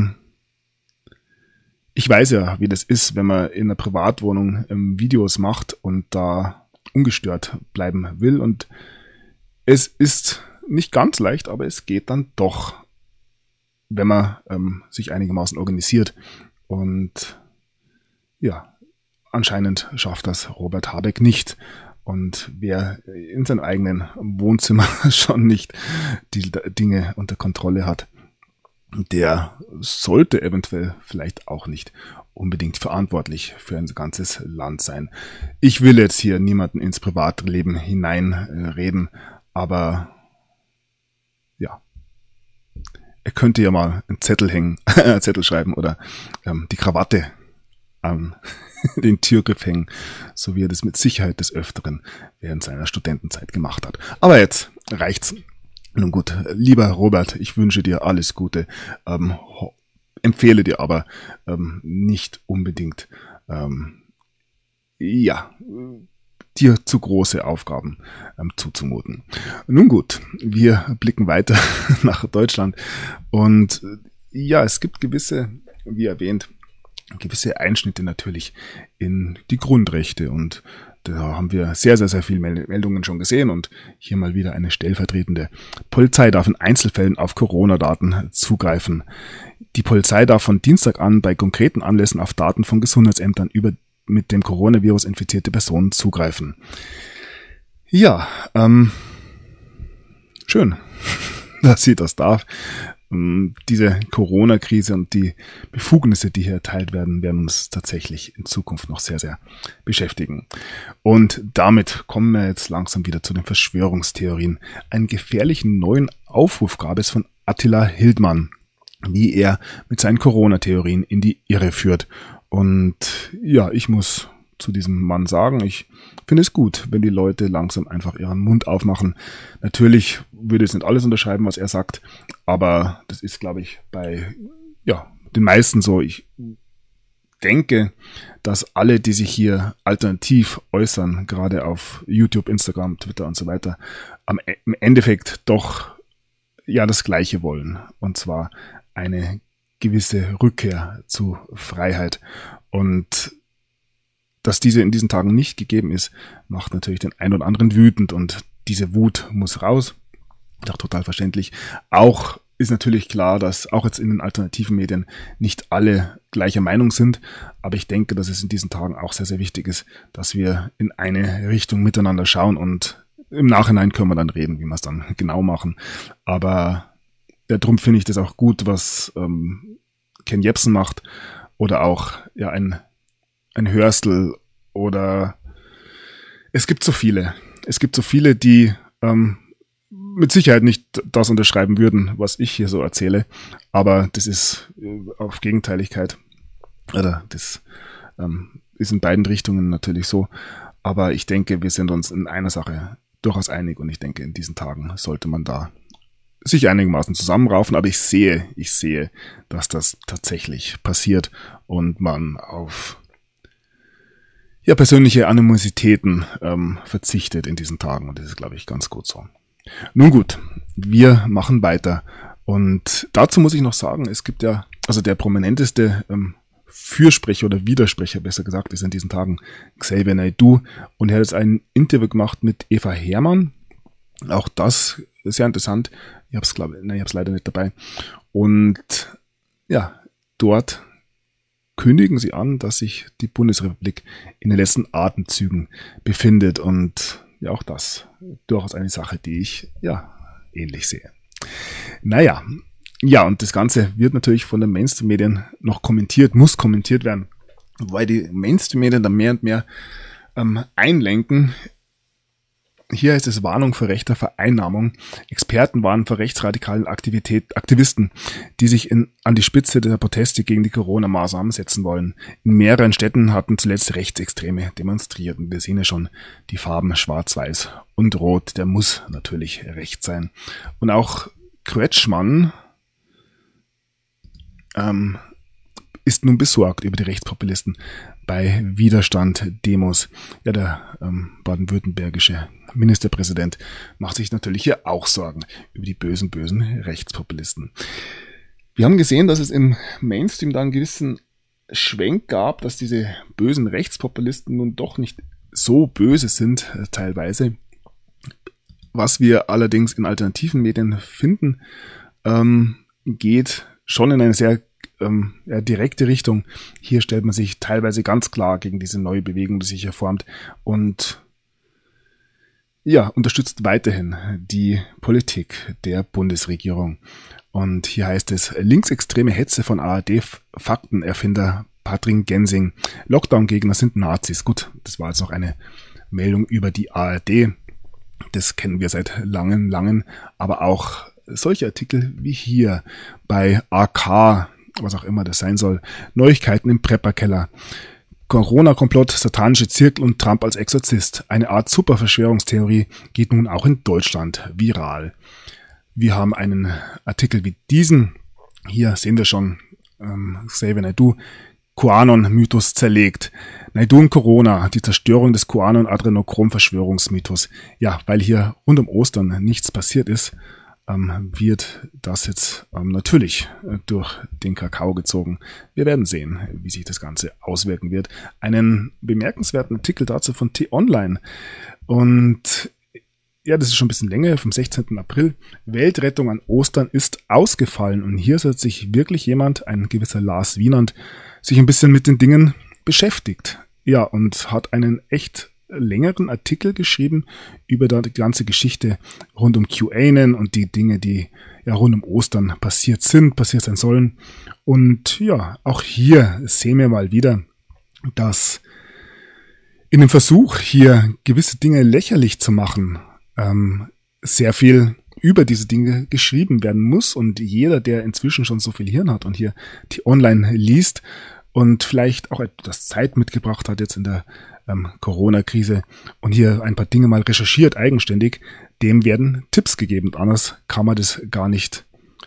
ich weiß ja, wie das ist, wenn man in einer Privatwohnung Videos macht und da ungestört bleiben will, und es ist nicht ganz leicht, aber es geht dann doch, wenn man sich einigermaßen organisiert. Und ja, anscheinend schafft das Robert Habeck nicht. Und wer in seinem eigenen Wohnzimmer schon nicht die Dinge unter Kontrolle hat, der sollte eventuell vielleicht auch nicht unbedingt verantwortlich für ein ganzes Land sein. Ich will jetzt hier niemanden ins Privatleben hineinreden, aber ja, er könnte ja mal einen Zettel schreiben oder die Krawatte an den Türgriff hängen, so wie er das mit Sicherheit des Öfteren während seiner Studentenzeit gemacht hat. Aber jetzt reicht's. Nun gut, lieber Robert, ich wünsche dir alles Gute, empfehle dir aber nicht unbedingt dir zu große Aufgaben zuzumuten. Nun gut, wir blicken weiter nach Deutschland und ja, es gibt gewisse, wie erwähnt, gewisse Einschnitte natürlich in die Grundrechte, und da haben wir sehr, sehr, sehr viele Meldungen schon gesehen, und hier mal wieder eine stellvertretende. Polizei darf in Einzelfällen auf Corona-Daten zugreifen. Die Polizei darf von Dienstag an bei konkreten Anlässen auf Daten von Gesundheitsämtern über mit dem Coronavirus infizierte Personen zugreifen. Ja, schön, dass sie das darf. Diese Corona-Krise und die Befugnisse, die hier erteilt werden, werden uns tatsächlich in Zukunft noch sehr, sehr beschäftigen. Und damit kommen wir jetzt langsam wieder zu den Verschwörungstheorien. Einen gefährlichen neuen Aufruf gab es von Attila Hildmann, wie er mit seinen Corona-Theorien in die Irre führt. Und ja, ich muss zu diesem Mann sagen, ich finde es gut, wenn die Leute langsam einfach ihren Mund aufmachen. Natürlich würde ich jetzt nicht alles unterschreiben, was er sagt, aber das ist, glaube ich, bei den meisten so. Ich denke, dass alle, die sich hier alternativ äußern, gerade auf YouTube, Instagram, Twitter und so weiter, im Endeffekt doch das Gleiche wollen. Und zwar eine gewisse Rückkehr zu Freiheit. Und dass diese in diesen Tagen nicht gegeben ist, macht natürlich den einen oder anderen wütend, und diese Wut muss raus. Doch total verständlich. Auch ist natürlich klar, dass auch jetzt in den alternativen Medien nicht alle gleicher Meinung sind, aber ich denke, dass es in diesen Tagen auch sehr, sehr wichtig ist, dass wir in eine Richtung miteinander schauen, und im Nachhinein können wir dann reden, wie wir es dann genau machen. Aber darum finde ich das auch gut, was Ken Jebsen macht, oder auch ein Hörstel, oder es gibt so viele, die mit Sicherheit nicht das unterschreiben würden, was ich hier so erzähle, aber das ist auf Gegenteiligkeit, oder das ist in beiden Richtungen natürlich so, aber ich denke, wir sind uns in einer Sache durchaus einig, und ich denke, in diesen Tagen sollte man da sich einigermaßen zusammenraufen, aber ich sehe, dass das tatsächlich passiert und man auf persönliche Animositäten verzichtet in diesen Tagen, und das ist, glaube ich, ganz gut so. Nun gut, wir machen weiter. Und dazu muss ich noch sagen, es gibt ja, also der prominenteste Fürsprecher oder Widersprecher, besser gesagt, ist in diesen Tagen Xavier Naidoo. Und er hat jetzt ein Interview gemacht mit Eva Herrmann. Auch das ist sehr interessant. Ich habe es leider nicht dabei. Und ja, dort kündigen sie an, dass sich die Bundesrepublik in den letzten Atemzügen befindet. Und ja, auch das durchaus eine Sache, die ich ja ähnlich sehe. Naja, ja, und das Ganze wird natürlich von den Mainstream-Medien noch kommentiert, muss kommentiert werden, weil die Mainstream-Medien da mehr und mehr einlenken. Hier heißt es Warnung vor rechter Vereinnahmung. Experten warnen vor rechtsradikalen Aktivisten, die sich an die Spitze der Proteste gegen die Corona-Maßnahmen setzen wollen. In mehreren Städten hatten zuletzt Rechtsextreme demonstriert. Und wir sehen ja schon die Farben schwarz-weiß und rot. Der muss natürlich rechts sein. Und auch Kretschmann ist nun besorgt über die Rechtspopulisten bei Widerstand-Demos. Ja, der baden-württembergische Ministerpräsident macht sich natürlich hier auch Sorgen über die bösen Rechtspopulisten. Wir haben gesehen, dass es im Mainstream da einen gewissen Schwenk gab, dass diese bösen Rechtspopulisten nun doch nicht so böse sind, teilweise. Was wir allerdings in alternativen Medien finden, geht schon in eine sehr direkte Richtung. Hier stellt man sich teilweise ganz klar gegen diese neue Bewegung, die sich hier formt, und ja, unterstützt weiterhin die Politik der Bundesregierung. Und hier heißt es, linksextreme Hetze von ARD-Faktenerfinder Patrick Gensing. Lockdown-Gegner sind Nazis. Gut, das war jetzt noch eine Meldung über die ARD. Das kennen wir seit langem, aber auch solche Artikel wie hier bei AK, was auch immer das sein soll, Neuigkeiten im Prepperkeller, Corona-Komplott, satanische Zirkel und Trump als Exorzist. Eine Art Superverschwörungstheorie geht nun auch in Deutschland viral. Wir haben einen Artikel wie diesen. Hier sehen wir schon Xavier Naidoo, QAnon-Mythos zerlegt. Naidoo und Corona, die Zerstörung des QAnon-Adrenochrom-Verschwörungsmythos. Ja, weil hier rund um Ostern nichts passiert ist, wird das jetzt natürlich durch den Kakao gezogen. Wir werden sehen, wie sich das Ganze auswirken wird. Einen bemerkenswerten Artikel dazu von T-Online. Und ja, das ist schon ein bisschen länger, vom 16. April. Weltrettung an Ostern ist ausgefallen. Und hier hat sich wirklich jemand, ein gewisser Lars Wienand, sich ein bisschen mit den Dingen beschäftigt. Ja, und hat einen echt längeren Artikel geschrieben über die ganze Geschichte rund um QAnon und die Dinge, die ja rund um Ostern passiert sein sollen. Und ja, auch hier sehen wir mal wieder, dass in dem Versuch, hier gewisse Dinge lächerlich zu machen, sehr viel über diese Dinge geschrieben werden muss. Und jeder, der inzwischen schon so viel Hirn hat und hier die Online liest und vielleicht auch etwas Zeit mitgebracht hat jetzt in der Corona-Krise und hier ein paar Dinge mal recherchiert, eigenständig, dem werden Tipps gegeben. Anders kann man das gar nicht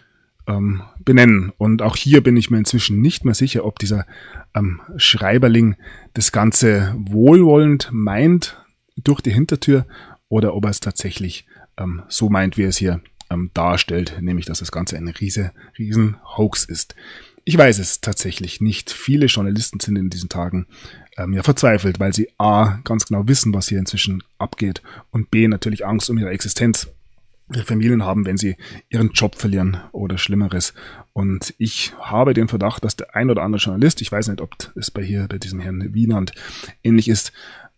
benennen. Und auch hier bin ich mir inzwischen nicht mehr sicher, ob dieser Schreiberling das Ganze wohlwollend meint durch die Hintertür oder ob er es tatsächlich so meint, wie er es hier darstellt, nämlich dass das Ganze ein riesen Hoax ist. Ich weiß es tatsächlich nicht. Viele Journalisten sind in diesen Tagen verzweifelt, weil sie A, ganz genau wissen, was hier inzwischen abgeht, und B, natürlich Angst um ihre Existenz, ihre Familien haben, wenn sie ihren Job verlieren oder Schlimmeres. Und ich habe den Verdacht, dass der ein oder andere Journalist, ich weiß nicht, ob es bei diesem Herrn Wienand ähnlich ist,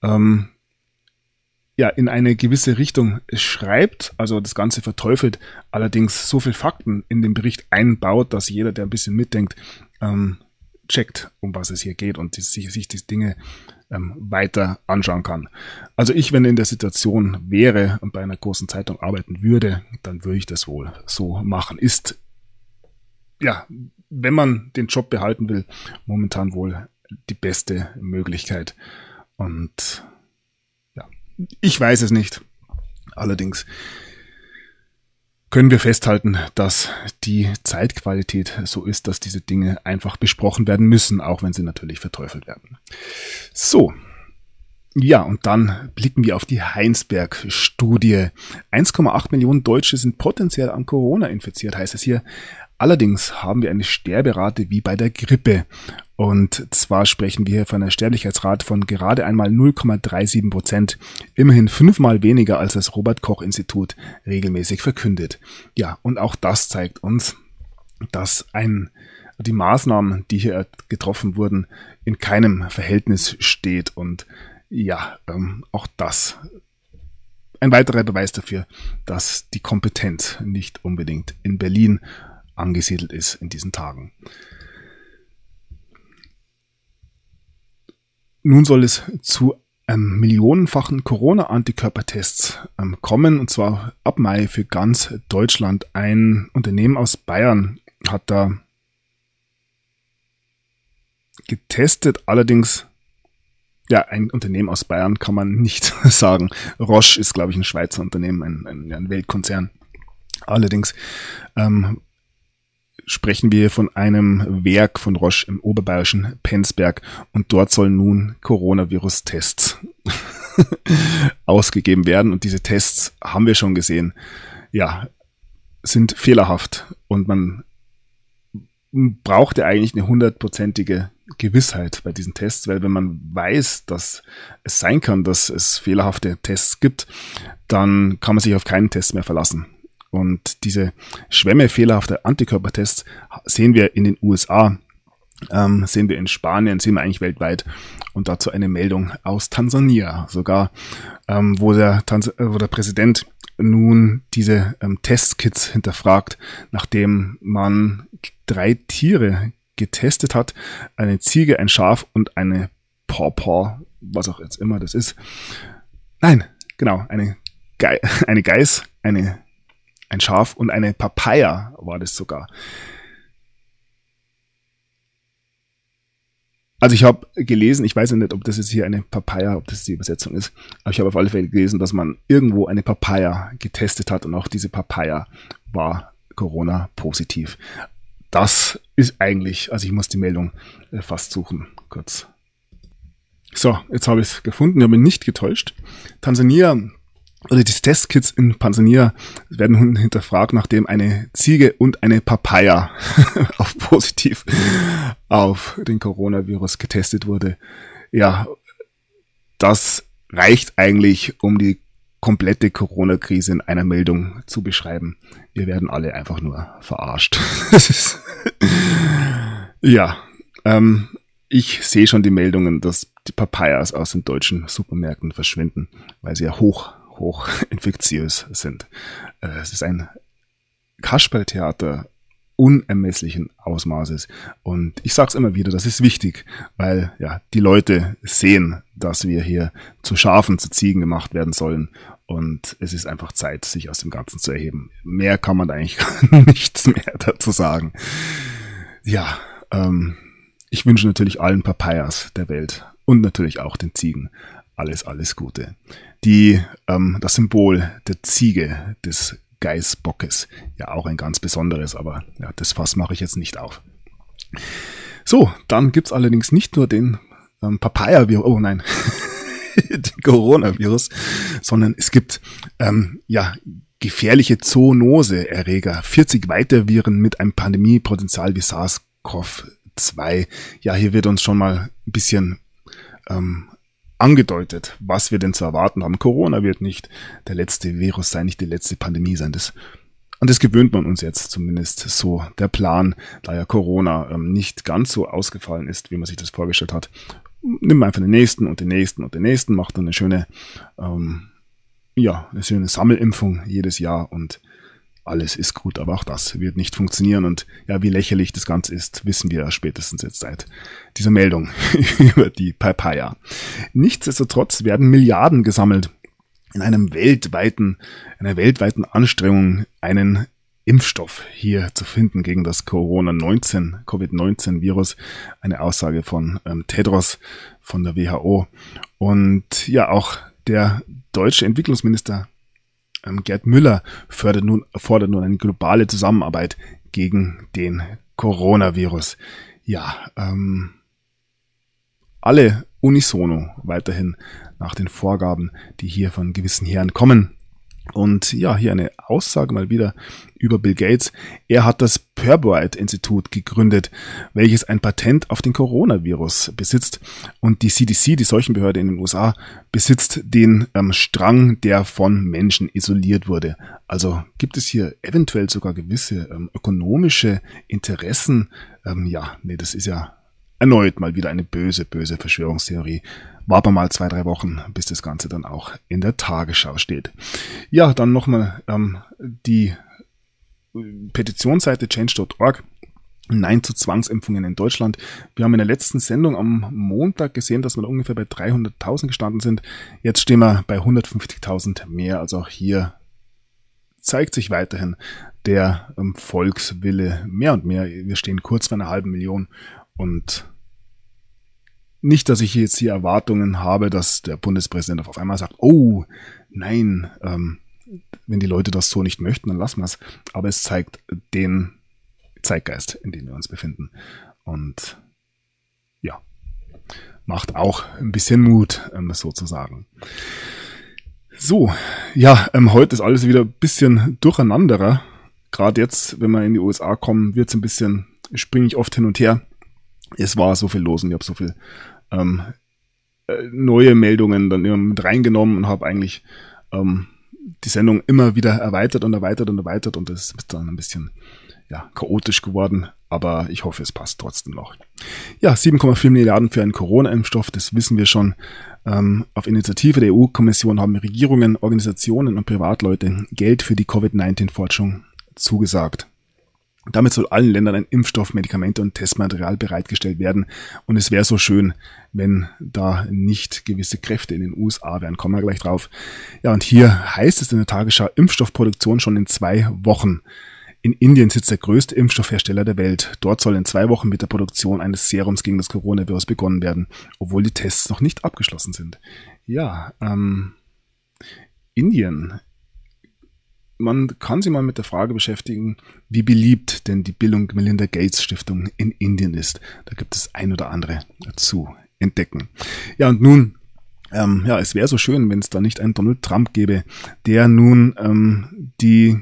in eine gewisse Richtung schreibt, also das Ganze verteufelt, allerdings so viel Fakten in den Bericht einbaut, dass jeder, der ein bisschen mitdenkt, checkt, um was es hier geht und sich die Dinge weiter anschauen kann. Also wenn in der Situation wäre und bei einer großen Zeitung arbeiten würde, dann würde ich das wohl so machen. Ist, ja, wenn man den Job behalten will, momentan wohl die beste Möglichkeit. Und ja, ich weiß es nicht. Allerdings können wir festhalten, dass die Zeitqualität so ist, dass diese Dinge einfach besprochen werden müssen, auch wenn sie natürlich verteufelt werden. So, Ja, und dann blicken wir auf die Heinsberg-Studie. 1,8 Millionen Deutsche sind potenziell an Corona infiziert, heißt es hier. Allerdings haben wir eine Sterberate wie bei der Grippe. Und zwar sprechen wir hier von einer Sterblichkeitsrate von gerade einmal 0,37%. Immerhin 5-mal weniger, als das Robert-Koch-Institut regelmäßig verkündet. Ja, und auch das zeigt uns, dass die Maßnahmen, die hier getroffen wurden, in keinem Verhältnis steht. Und ja, auch das ein weiterer Beweis dafür, dass die Kompetenz nicht unbedingt in Berlin angesiedelt ist in diesen Tagen. Nun soll es zu millionenfachen Corona-Antikörpertests kommen, und zwar ab Mai für ganz Deutschland. Ein Unternehmen aus Bayern hat da getestet, allerdings, ja, ein Unternehmen aus Bayern kann man nicht sagen. Roche ist, glaube ich, ein Schweizer Unternehmen, ein Weltkonzern. Allerdings sprechen wir von einem Werk von Roche im oberbayerischen Penzberg, und dort sollen nun Coronavirus-Tests ausgegeben werden, und diese Tests, haben wir schon gesehen, ja, sind fehlerhaft, und man braucht ja eigentlich eine 100%ige Gewissheit bei diesen Tests, weil wenn man weiß, dass es sein kann, dass es fehlerhafte Tests gibt, dann kann man sich auf keinen Test mehr verlassen. Und diese Schwemme fehlerhafter Antikörpertests sehen wir in den USA, sehen wir in Spanien, sehen wir eigentlich weltweit. Und dazu eine Meldung aus Tansania sogar, wo der Präsident nun diese Testkits hinterfragt, nachdem man 3 Tiere getestet hat, eine Ziege, ein Schaf und eine Pawpaw, was auch jetzt immer das ist. Nein, genau, eine Geiß, ein Schaf und eine Papaya war das sogar. Also ich habe gelesen, ich weiß ja nicht, ob das jetzt hier eine Papaya, ob das die Übersetzung ist, aber ich habe auf alle Fälle gelesen, dass man irgendwo eine Papaya getestet hat, und auch diese Papaya war Corona-positiv. Das ist eigentlich, also ich muss die Meldung fast suchen, kurz. So, jetzt habe ich es gefunden, ich habe mich nicht getäuscht. Tansania, oder die Testkits in Tansania werden nun hinterfragt, nachdem eine Ziege und eine Papaya auf positiv auf den Coronavirus getestet wurde. Ja, das reicht eigentlich, um die komplette Corona-Krise in einer Meldung zu beschreiben. Wir werden alle einfach nur verarscht. Ja, ich sehe schon die Meldungen, dass die Papayas aus den deutschen Supermärkten verschwinden, weil sie ja hoch infektiös sind. Es ist ein Kasperltheater unermesslichen Ausmaßes. Und ich sage es immer wieder, das ist wichtig, weil ja die Leute sehen, dass wir hier zu Schafen, zu Ziegen gemacht werden sollen. Und es ist einfach Zeit, sich aus dem Ganzen zu erheben. Mehr kann man eigentlich nichts mehr dazu sagen. Ja, ich wünsche natürlich allen Papayas der Welt und natürlich auch den Ziegen alles Gute. Das Symbol der Ziege, des Geißbockes, ja auch ein ganz besonderes, aber ja, das Fass mache ich jetzt nicht auf. So, dann gibt's allerdings nicht nur den den Coronavirus, sondern es gibt gefährliche Zoonose-Erreger, 40 Weiterviren mit einem Pandemiepotenzial wie SARS-CoV-2. Ja, hier wird uns schon mal ein bisschen angedeutet, was wir denn zu erwarten haben. Corona wird nicht der letzte Virus sein, nicht die letzte Pandemie sein. An das gewöhnt man uns jetzt zumindest so der Plan, da ja Corona nicht ganz so ausgefallen ist, wie man sich das vorgestellt hat. Nimmt man einfach den nächsten und den nächsten und den nächsten, macht dann eine schöne Sammelimpfung jedes Jahr und alles ist gut, aber auch das wird nicht funktionieren. Und ja, wie lächerlich das Ganze ist, wissen wir spätestens jetzt seit dieser Meldung über die Papaya. Nichtsdestotrotz werden Milliarden gesammelt in einer weltweiten Anstrengung, einen Impfstoff hier zu finden gegen das Covid-19-Virus. Eine Aussage von Tedros von der WHO. Und ja, auch der deutsche Entwicklungsminister Gerd Müller fordert nun eine globale Zusammenarbeit gegen den Coronavirus. Ja, alle unisono weiterhin nach den Vorgaben, die hier von gewissen Herren kommen. Und ja, hier eine Aussage mal wieder über Bill Gates. Er hat das Purbright-Institut gegründet, welches ein Patent auf den Coronavirus besitzt. Und die CDC, die Seuchenbehörde in den USA, besitzt den Strang, der von Menschen isoliert wurde. Also gibt es hier eventuell sogar gewisse ökonomische Interessen. Das ist ja erneut mal wieder eine böse, böse Verschwörungstheorie. Warten wir mal 2-3 Wochen, bis das Ganze dann auch in der Tagesschau steht. Ja, dann nochmal die Petitionsseite change.org. Nein zu Zwangsimpfungen in Deutschland. Wir haben in der letzten Sendung am Montag gesehen, dass wir ungefähr bei 300.000 gestanden sind. Jetzt stehen wir bei 150.000 mehr. Also auch hier zeigt sich weiterhin der Volkswille mehr und mehr. Wir stehen kurz vor einer halben Million und nicht, dass ich jetzt hier Erwartungen habe, dass der Bundespräsident auf einmal sagt, oh, nein, wenn die Leute das so nicht möchten, dann lassen wir es. Aber es zeigt den Zeitgeist, in dem wir uns befinden. Und ja, macht auch ein bisschen Mut, sozusagen. So, ja, heute ist alles wieder ein bisschen durcheinanderer. Gerade jetzt, wenn wir in die USA kommen, springe ich oft hin und her. Es war so viel los und ich habe so viel neue Meldungen dann immer mit reingenommen und habe eigentlich die Sendung immer wieder erweitert und es ist dann ein bisschen chaotisch geworden, aber ich hoffe, es passt trotzdem noch. Ja, 7,4 Milliarden für einen Corona-Impfstoff, das wissen wir schon. Auf Initiative der EU-Kommission haben Regierungen, Organisationen und Privatleute Geld für die Covid-19-Forschung zugesagt. Damit soll allen Ländern ein Impfstoff, Medikamente und Testmaterial bereitgestellt werden. Und es wäre so schön, wenn da nicht gewisse Kräfte in den USA wären. Kommen wir gleich drauf. Ja, und hier heißt es in der Tagesschau, Impfstoffproduktion schon in 2 Wochen. In Indien sitzt der größte Impfstoffhersteller der Welt. Dort soll in 2 Wochen mit der Produktion eines Serums gegen das Coronavirus begonnen werden, obwohl die Tests noch nicht abgeschlossen sind. Ja, Indien. Man kann sich mal mit der Frage beschäftigen, wie beliebt denn die Bill und Melinda Gates Stiftung in Indien ist. Da gibt es ein oder andere zu entdecken. Ja, und nun, es wäre so schön, wenn es da nicht einen Donald Trump gäbe, der nun die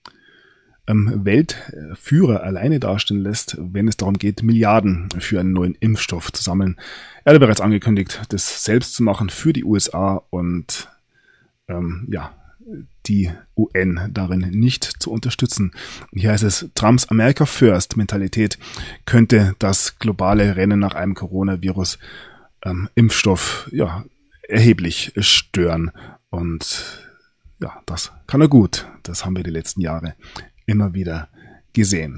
Weltführer alleine dastehen lässt, wenn es darum geht, Milliarden für einen neuen Impfstoff zu sammeln. Er hat bereits angekündigt, das selbst zu machen für die USA und die UN darin nicht zu unterstützen. Und hier heißt es, Trumps America First Mentalität könnte das globale Rennen nach einem Coronavirus Impfstoff erheblich stören. Und ja, das kann er gut. Das haben wir die letzten Jahre immer wieder gesehen.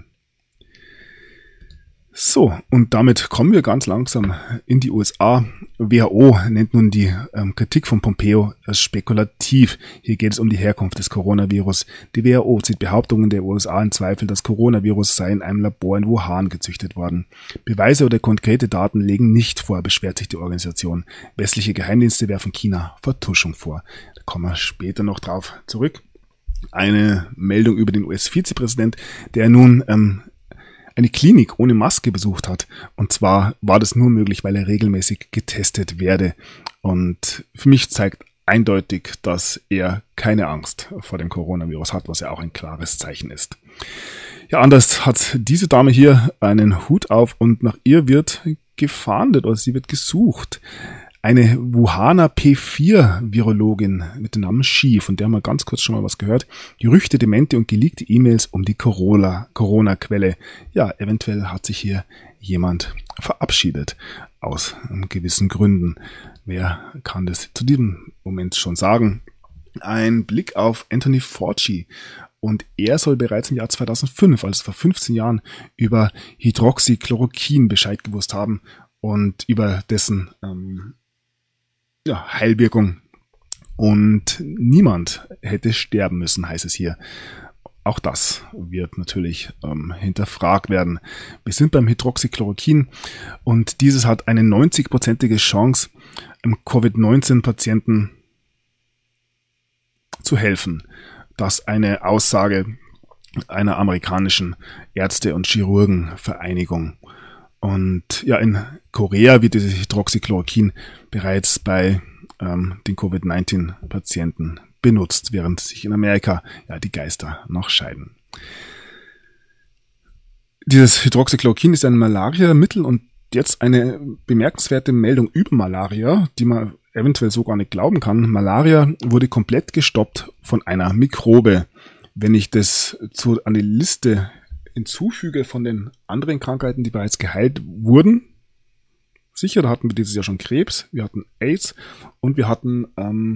So, und damit kommen wir ganz langsam in die USA. WHO nennt nun die Kritik von Pompeo als spekulativ. Hier geht es um die Herkunft des Coronavirus. Die WHO zieht Behauptungen der USA in Zweifel, das Coronavirus sei in einem Labor in Wuhan gezüchtet worden. Beweise oder konkrete Daten legen nicht vor, beschwert sich die Organisation. Westliche Geheimdienste werfen China Vertuschung vor. Da kommen wir später noch drauf zurück. Eine Meldung über den US-Vizepräsident, der nun eine Klinik ohne Maske besucht hat. Und zwar war das nur möglich, weil er regelmäßig getestet werde. Und für mich zeigt eindeutig, dass er keine Angst vor dem Coronavirus hat, was ja auch ein klares Zeichen ist. Ja, anders hat diese Dame hier einen Hut auf und nach ihr wird gefahndet oder sie wird gesucht. Eine Wuhaner P4-Virologin mit dem Namen Xi, von der haben wir ganz kurz schon mal was gehört. Gerüchte, Demente und geleakte E-Mails um die Corona-Quelle. Ja, eventuell hat sich hier jemand verabschiedet aus gewissen Gründen. Wer kann das zu diesem Moment schon sagen? Ein Blick auf Anthony Fauci. Und er soll bereits im Jahr 2005, also vor 15 Jahren, über Hydroxychloroquin Bescheid gewusst haben und über dessen Heilwirkung. Und niemand hätte sterben müssen, heißt es hier. Auch das wird natürlich hinterfragt werden. Wir sind beim Hydroxychloroquin und dieses hat eine 90-prozentige Chance, Covid-19-Patienten zu helfen. Das ist eine Aussage einer amerikanischen Ärzte- und Chirurgenvereinigung. Und ja, in Korea wird dieses Hydroxychloroquin bereits bei den Covid-19-Patienten benutzt, während sich in Amerika ja die Geister noch scheiden. Dieses Hydroxychloroquin ist ein Malariamittel und jetzt eine bemerkenswerte Meldung über Malaria, die man eventuell so gar nicht glauben kann. Malaria wurde komplett gestoppt von einer Mikrobe. Wenn ich das an die Liste hinzufüge von den anderen Krankheiten, die bereits geheilt wurden, sicher, da hatten wir dieses Jahr schon Krebs, wir hatten AIDS und wir hatten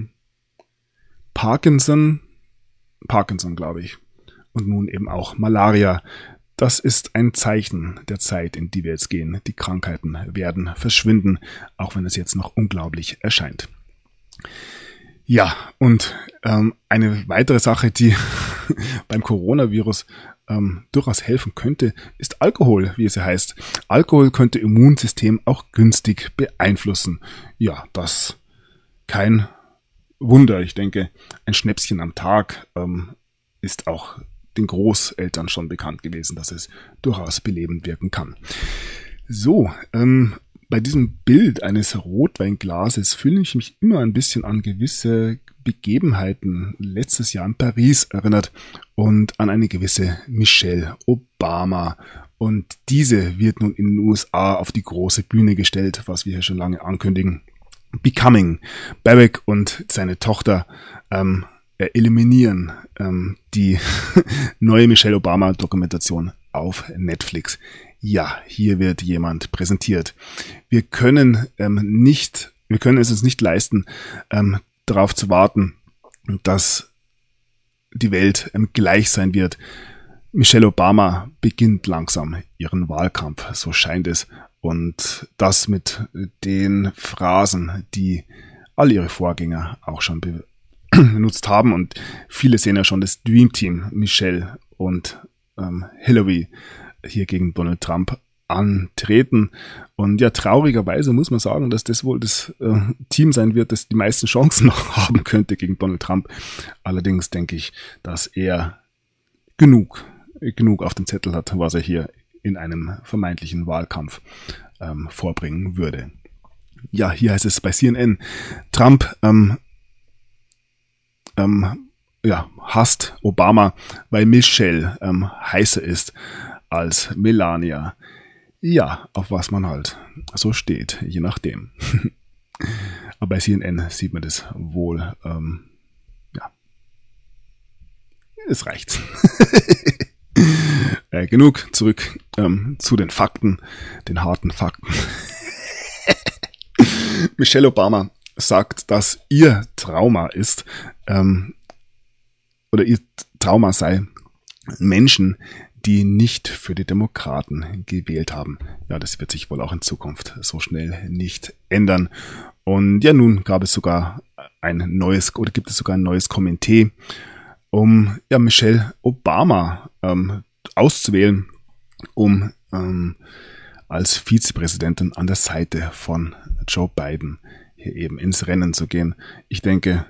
Parkinson, glaube ich, und nun eben auch Malaria. Das ist ein Zeichen der Zeit, in die wir jetzt gehen. Die Krankheiten werden verschwinden, auch wenn es jetzt noch unglaublich erscheint. Ja, und eine weitere Sache, die beim Coronavirus durchaus helfen könnte, ist Alkohol, wie es ja heißt. Alkohol könnte Immunsystem auch günstig beeinflussen. Ja, das kein Wunder. Ich denke, ein Schnäpschen am Tag ist auch den Großeltern schon bekannt gewesen, dass es durchaus belebend wirken kann. So, bei diesem Bild eines Rotweinglases fühle ich mich immer ein bisschen an gewisse Begebenheiten letztes Jahr in Paris erinnert und an eine gewisse Michelle Obama. Und diese wird nun in den USA auf die große Bühne gestellt, was wir hier schon lange ankündigen. Becoming. Barack und seine Tochter eliminieren die neue Michelle Obama Dokumentation auf Netflix. Ja, hier wird jemand präsentiert. Wir können es uns nicht leisten, darauf zu warten, dass die Welt gleich sein wird. Michelle Obama beginnt langsam ihren Wahlkampf, so scheint es. Und das mit den Phrasen, die all ihre Vorgänger auch schon benutzt haben. Und viele sehen ja schon das Dream Team, Michelle und Hillary, hier gegen Donald Trump antreten. Und ja, traurigerweise muss man sagen, dass das wohl das Team sein wird, das die meisten Chancen noch haben könnte gegen Donald Trump. Allerdings denke ich, dass er genug auf dem Zettel hat, was er hier in einem vermeintlichen Wahlkampf vorbringen würde. Ja, hier heißt es bei CNN, Trump hasst Obama, weil Michelle heißer ist als Melania. Ja, auf was man halt so steht, je nachdem. Aber bei CNN sieht man das wohl, es reicht. Genug, zurück zu den Fakten, den harten Fakten. Michelle Obama sagt, dass ihr Trauma ist, oder ihr Trauma sei Menschen, die nicht für die Demokraten gewählt haben. Ja, das wird sich wohl auch in Zukunft so schnell nicht ändern. Und ja, nun gibt es sogar ein neues Komitee, um ja Michelle Obama auszuwählen, um als Vizepräsidentin an der Seite von Joe Biden hier eben ins Rennen zu gehen. Ich denke,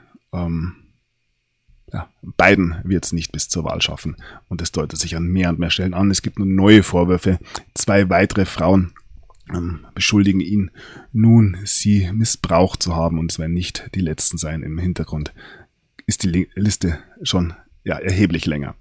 Biden wird es nicht bis zur Wahl schaffen und es deutet sich an mehr und mehr Stellen an. Es gibt nun neue Vorwürfe. 2 weitere Frauen beschuldigen ihn nun, sie missbraucht zu haben, und es werden nicht die letzten sein. Im Hintergrund ist die Liste schon erheblich länger.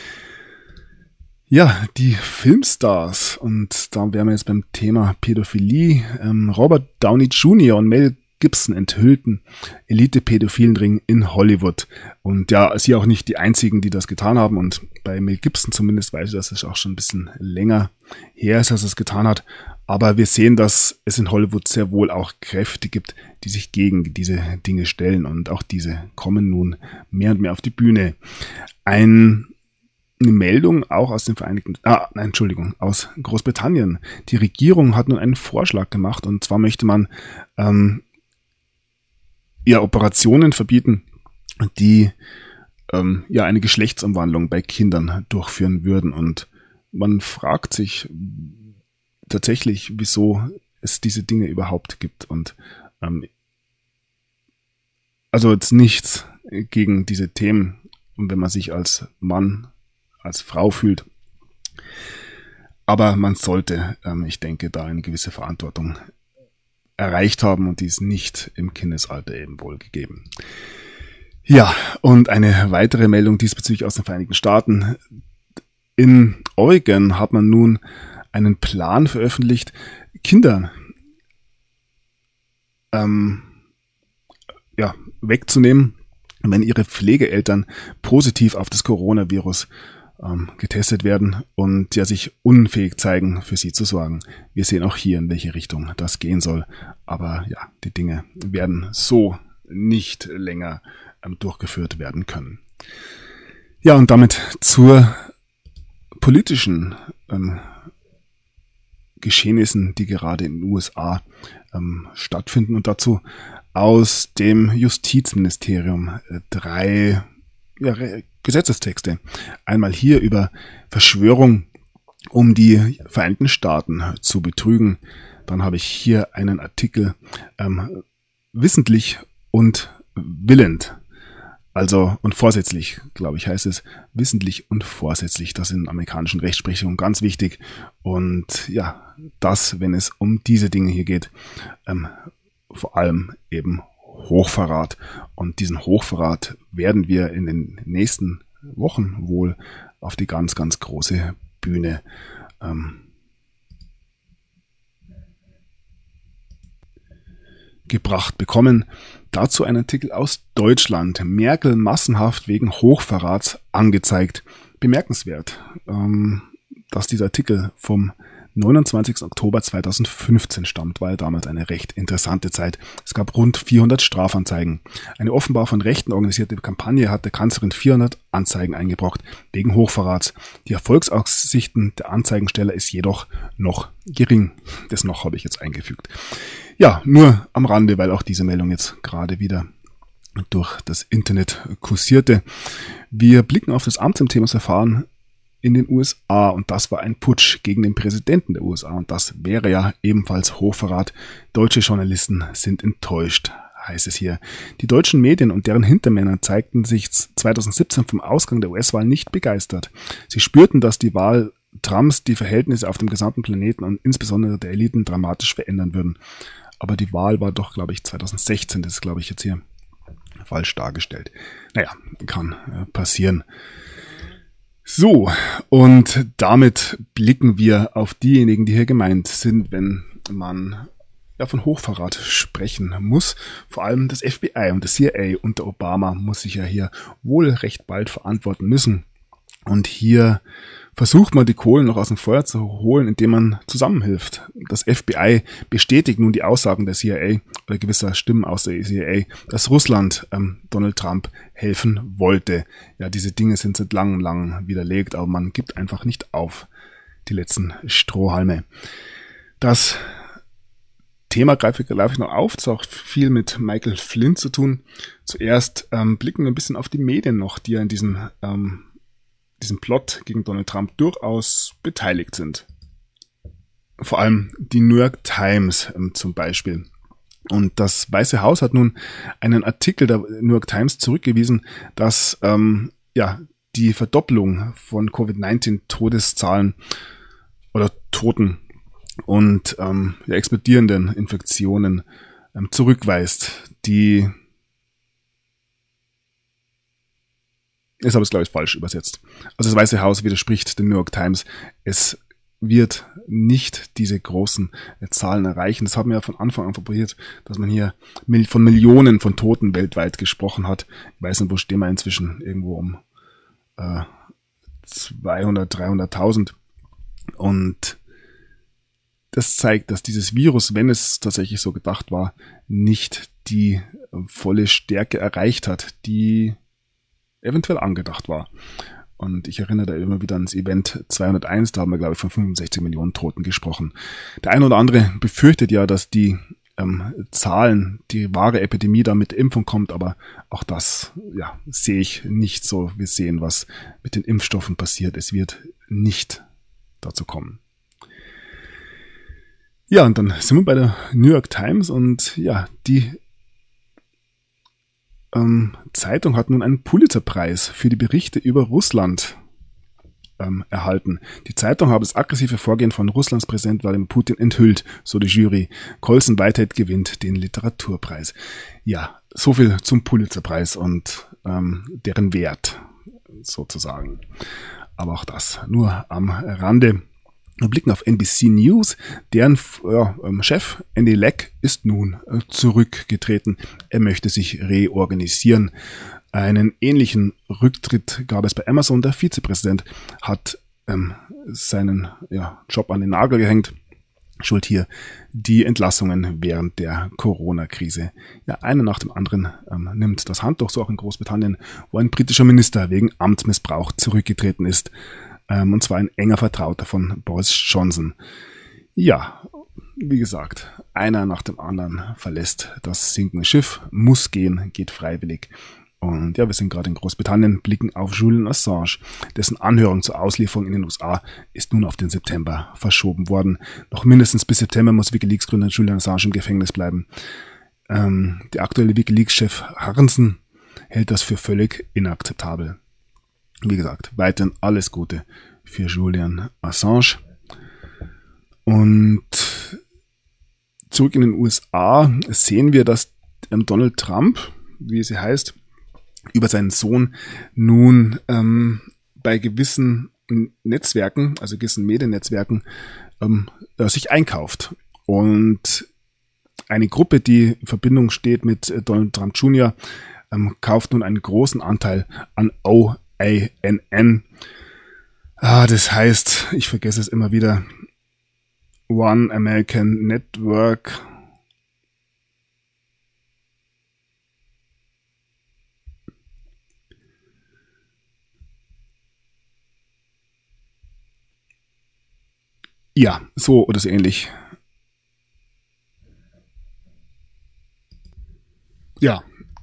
Ja, die Filmstars, und da wären wir jetzt beim Thema Pädophilie. Robert Downey Jr. und Mel Gibson enthüllten Elite-pädophilen Ring in Hollywood. Und ja, sie auch nicht die einzigen, die das getan haben. Und bei Mel Gibson zumindest weiß ich, dass es auch schon ein bisschen länger her ist, dass er es getan hat. Aber wir sehen, dass es in Hollywood sehr wohl auch Kräfte gibt, die sich gegen diese Dinge stellen. Und auch diese kommen nun mehr und mehr auf die Bühne. Eine Meldung auch aus aus Großbritannien. Die Regierung hat nun einen Vorschlag gemacht, und zwar möchte man Operationen verbieten, die eine Geschlechtsumwandlung bei Kindern durchführen würden. Und man fragt sich tatsächlich, wieso es diese Dinge überhaupt gibt. Und also jetzt nichts gegen diese Themen, und wenn man sich als Mann, als Frau fühlt. Aber man sollte, ich denke, da eine gewisse Verantwortung erreicht haben und die ist nicht im Kindesalter eben wohl gegeben. Ja, und eine weitere Meldung diesbezüglich aus den Vereinigten Staaten. In Oregon hat man nun einen Plan veröffentlicht, Kinder wegzunehmen, wenn ihre Pflegeeltern positiv auf das Coronavirus getestet werden und ja sich unfähig zeigen, für sie zu sorgen. Wir sehen auch hier, in welche Richtung das gehen soll. Aber ja, die Dinge werden so nicht länger durchgeführt werden können. Ja, und damit zur politischen Geschehnissen, die gerade in den USA stattfinden, und dazu aus dem Justizministerium 3 Gesetzestexte. Einmal hier über Verschwörung, um die Vereinigten Staaten zu betrügen. Dann habe ich hier einen Artikel wissentlich und willend. Also und vorsätzlich, glaube ich, heißt es, wissentlich und vorsätzlich. Das ist in amerikanischen Rechtsprechung ganz wichtig. Und ja, das, wenn es um diese Dinge hier geht, vor allem eben Hochverrat. Und diesen Hochverrat werden wir in den nächsten Wochen wohl auf die ganz, ganz große Bühne gebracht bekommen. Dazu ein Artikel aus Deutschland. Merkel massenhaft wegen Hochverrats angezeigt. Bemerkenswert, dass dieser Artikel vom 29. Oktober 2015 stammt, war ja damals eine recht interessante Zeit. Es gab rund 400 Strafanzeigen. Eine offenbar von Rechten organisierte Kampagne hat der Kanzlerin 400 Anzeigen eingebrockt wegen Hochverrats. Die Erfolgsaussichten der Anzeigensteller ist jedoch noch gering. Das noch habe ich jetzt eingefügt. Ja, nur am Rande, weil auch diese Meldung jetzt gerade wieder durch das Internet kursierte. Wir blicken auf das Amtsenthebungsverfahren in den USA und das war ein Putsch gegen den Präsidenten der USA und das wäre ja ebenfalls Hochverrat. Deutsche Journalisten sind enttäuscht, heißt es hier. Die deutschen Medien und deren Hintermänner zeigten sich 2017 vom Ausgang der US-Wahl nicht begeistert. Sie spürten, dass die Wahl Trumps die Verhältnisse auf dem gesamten Planeten und insbesondere der Eliten dramatisch verändern würden. Aber die Wahl war doch, glaube ich, 2016, das ist, glaube ich, jetzt hier falsch dargestellt. Naja, kann passieren. So, und damit blicken wir auf diejenigen, die hier gemeint sind, wenn man von Hochverrat sprechen muss. Vor allem das FBI und das CIA unter Obama muss sich ja hier wohl recht bald verantworten müssen. Und hier versucht man, die Kohlen noch aus dem Feuer zu holen, indem man zusammenhilft. Das FBI bestätigt nun die Aussagen der CIA oder gewisser Stimmen aus der CIA, dass Russland Donald Trump helfen wollte. Ja, diese Dinge sind seit langem widerlegt, aber man gibt einfach nicht auf, die letzten Strohhalme. Das Thema greife ich noch auf, das hat auch viel mit Michael Flynn zu tun. Zuerst blicken wir ein bisschen auf die Medien noch, die ja in diesem Plot gegen Donald Trump durchaus beteiligt sind. Vor allem die New York Times zum Beispiel. Und das Weiße Haus hat nun einen Artikel der New York Times zurückgewiesen, dass die Verdopplung von Covid-19-Todeszahlen oder Toten und explodierenden Infektionen zurückweist. Die ist aber, glaube ich, falsch übersetzt. Also das Weiße Haus widerspricht den New York Times. Es wird nicht diese großen Zahlen erreichen. Das haben wir ja von Anfang an probiert, dass man hier von Millionen von Toten weltweit gesprochen hat. Ich weiß nicht, wo stehen wir inzwischen? Irgendwo um 200, 300.000. Und das zeigt, dass dieses Virus, wenn es tatsächlich so gedacht war, nicht die volle Stärke erreicht hat, die eventuell angedacht war. Und ich erinnere da immer wieder ans Event 201, da haben wir, glaube ich, von 65 Millionen Toten gesprochen. Der eine oder andere befürchtet ja, dass die Zahlen, die wahre Epidemie da mit der Impfung kommt, aber auch das sehe ich nicht so. Wir sehen, was mit den Impfstoffen passiert. Es wird nicht dazu kommen. Ja, und dann sind wir bei der New York Times und die Zeitung hat nun einen Pulitzerpreis für die Berichte über Russland erhalten. Die Zeitung habe das aggressive Vorgehen von Russlands Präsident Wladimir Putin enthüllt, so die Jury. Colson Whitehead gewinnt den Literaturpreis. Ja, so viel zum Pulitzerpreis und deren Wert sozusagen. Aber auch das nur am Rande. Wir blicken auf NBC News. Deren Chef Andy Leck ist nun zurückgetreten. Er möchte sich reorganisieren. Einen ähnlichen Rücktritt gab es bei Amazon. Der Vizepräsident hat seinen Job an den Nagel gehängt. Schuld hier die Entlassungen während der Corona-Krise. Ja, einer nach dem anderen nimmt das Handtuch, so auch in Großbritannien, wo ein britischer Minister wegen Amtsmissbrauch zurückgetreten ist. Und zwar ein enger Vertrauter von Boris Johnson. Ja, wie gesagt, einer nach dem anderen verlässt das sinkende Schiff, muss gehen, geht freiwillig. Und ja, wir sind gerade in Großbritannien, blicken auf Julian Assange. Dessen Anhörung zur Auslieferung in den USA ist nun auf den September verschoben worden. Noch mindestens bis September muss WikiLeaks-Gründer Julian Assange im Gefängnis bleiben. Der aktuelle WikiLeaks-Chef Harrensen hält das für völlig inakzeptabel. Wie gesagt, weiterhin alles Gute für Julian Assange. Und zurück in den USA sehen wir, dass Donald Trump, wie sie heißt, über seinen Sohn nun bei gewissen Netzwerken, also gewissen Mediennetzwerken, sich einkauft. Und eine Gruppe, die in Verbindung steht mit Donald Trump Jr., kauft nun einen großen Anteil an OANN. Das heißt, ich vergesse es immer wieder, One American Network. Ja, so oder so ähnlich. Ja,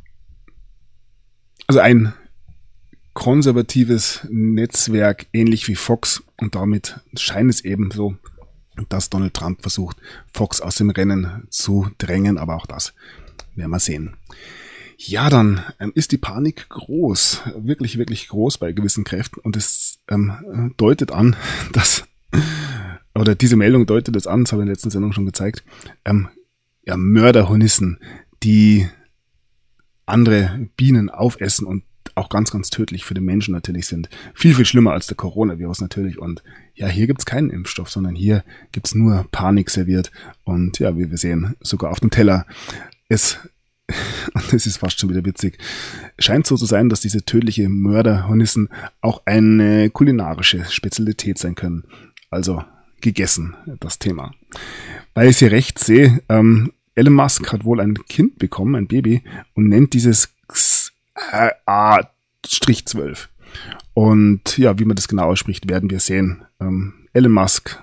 also ein konservatives Netzwerk, ähnlich wie Fox, und damit scheint es eben so, dass Donald Trump versucht, Fox aus dem Rennen zu drängen, aber auch das werden wir sehen. Ja, dann ist die Panik groß, wirklich, wirklich groß bei gewissen Kräften, und es deutet an, dass, oder diese Meldung deutet es an, das habe ich in der letzten Sendung schon gezeigt, Mörderhornissen, die andere Bienen aufessen und auch ganz, ganz tödlich für den Menschen natürlich sind. Viel, viel schlimmer als der Coronavirus natürlich. Und ja, hier gibt's keinen Impfstoff, sondern hier gibt's nur Panik serviert. Und ja, wie wir sehen, sogar auf dem Teller. Und das ist fast schon wieder witzig, scheint so zu sein, dass diese tödliche Mörderhornissen auch eine kulinarische Spezialität sein können. Also gegessen, das Thema. Weil ich hier recht sehe, Elon Musk hat wohl ein Kind bekommen, ein Baby, und nennt dieses A-12. Und ja, wie man das genau ausspricht, werden wir sehen. Elon Musk,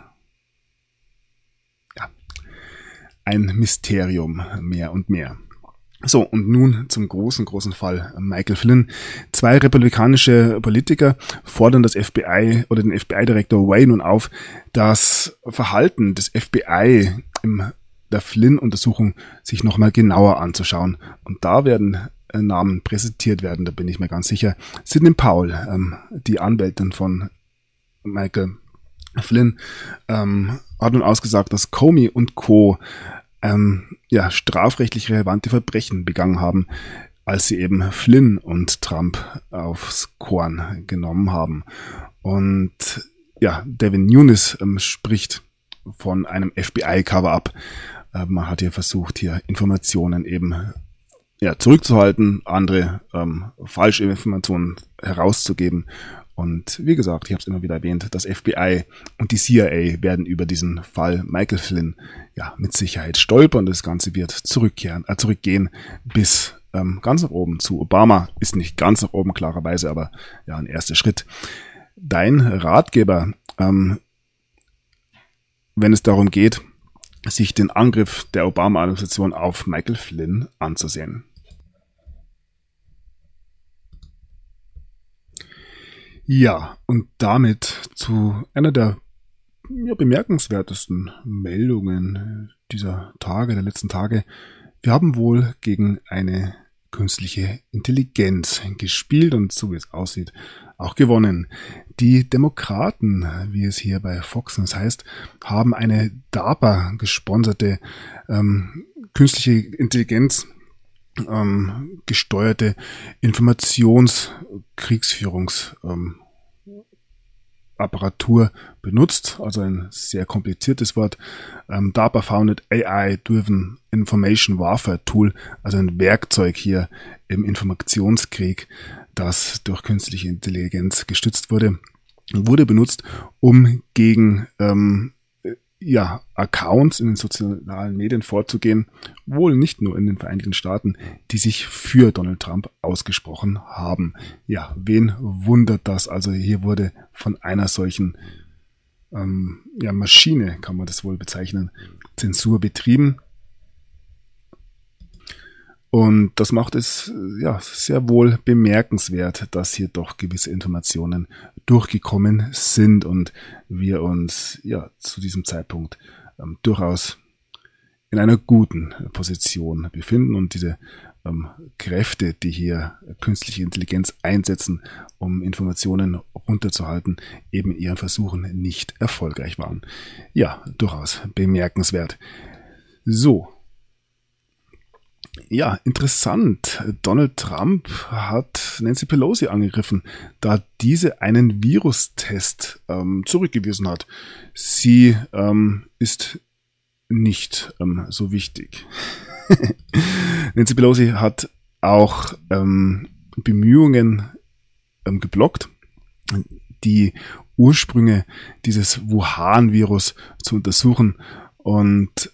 ja, ein Mysterium mehr und mehr. So, und nun zum großen, großen Fall Michael Flynn. 2 republikanische Politiker fordern das FBI oder den FBI-Direktor Wray nun auf, das Verhalten des FBI in der Flynn-Untersuchung sich nochmal genauer anzuschauen. Und da werden Namen präsentiert werden, da bin ich mir ganz sicher. Sidney Powell, die Anwältin von Michael Flynn, hat nun ausgesagt, dass Comey und Co. strafrechtlich relevante Verbrechen begangen haben, als sie eben Flynn und Trump aufs Korn genommen haben. Und ja, Devin Nunes spricht von einem FBI-Cover-Up. Man hat hier versucht, hier Informationen eben zurückzuhalten, andere falsche Informationen herauszugeben. Und wie gesagt, ich habe es immer wieder erwähnt, das FBI und die CIA werden über diesen Fall Michael Flynn mit Sicherheit stolpern. Das Ganze wird zurückgehen bis ganz nach oben zu Obama. Ist nicht ganz nach oben, klarerweise, aber ja, ein erster Schritt. Dein Ratgeber, wenn es darum geht, sich den Angriff der Obama-Administration auf Michael Flynn anzusehen. Ja, und damit zu einer der bemerkenswertesten Meldungen dieser Tage, der letzten Tage. Wir haben wohl gegen eine künstliche Intelligenz gespielt und so wie es aussieht, auch gewonnen. Die Demokraten, wie es hier bei Fox News heißt, haben eine DARPA gesponserte künstliche Intelligenz gesteuerte Informationskriegsführungsapparatur benutzt, also ein sehr kompliziertes Wort. DARPA founded AI-Driven Information Warfare Tool, also ein Werkzeug hier im Informationskrieg, das durch künstliche Intelligenz gestützt wurde benutzt, um gegen Accounts in den sozialen Medien vorzugehen, wohl nicht nur in den Vereinigten Staaten, die sich für Donald Trump ausgesprochen haben. Ja, wen wundert das? Also hier wurde von einer solchen Maschine, kann man das wohl bezeichnen, Zensur betrieben. Und das macht es sehr wohl bemerkenswert, dass hier doch gewisse Informationen durchgekommen sind und wir uns zu diesem Zeitpunkt durchaus in einer guten Position befinden und diese Kräfte, die hier künstliche Intelligenz einsetzen, um Informationen runterzuhalten, eben in ihren Versuchen nicht erfolgreich waren. Ja, durchaus bemerkenswert. So. Ja, interessant. Donald Trump hat Nancy Pelosi angegriffen, da diese einen Virustest zurückgewiesen hat. Sie ist nicht so wichtig. Nancy Pelosi hat auch Bemühungen geblockt, die Ursprünge dieses Wuhan-Virus zu untersuchen. Und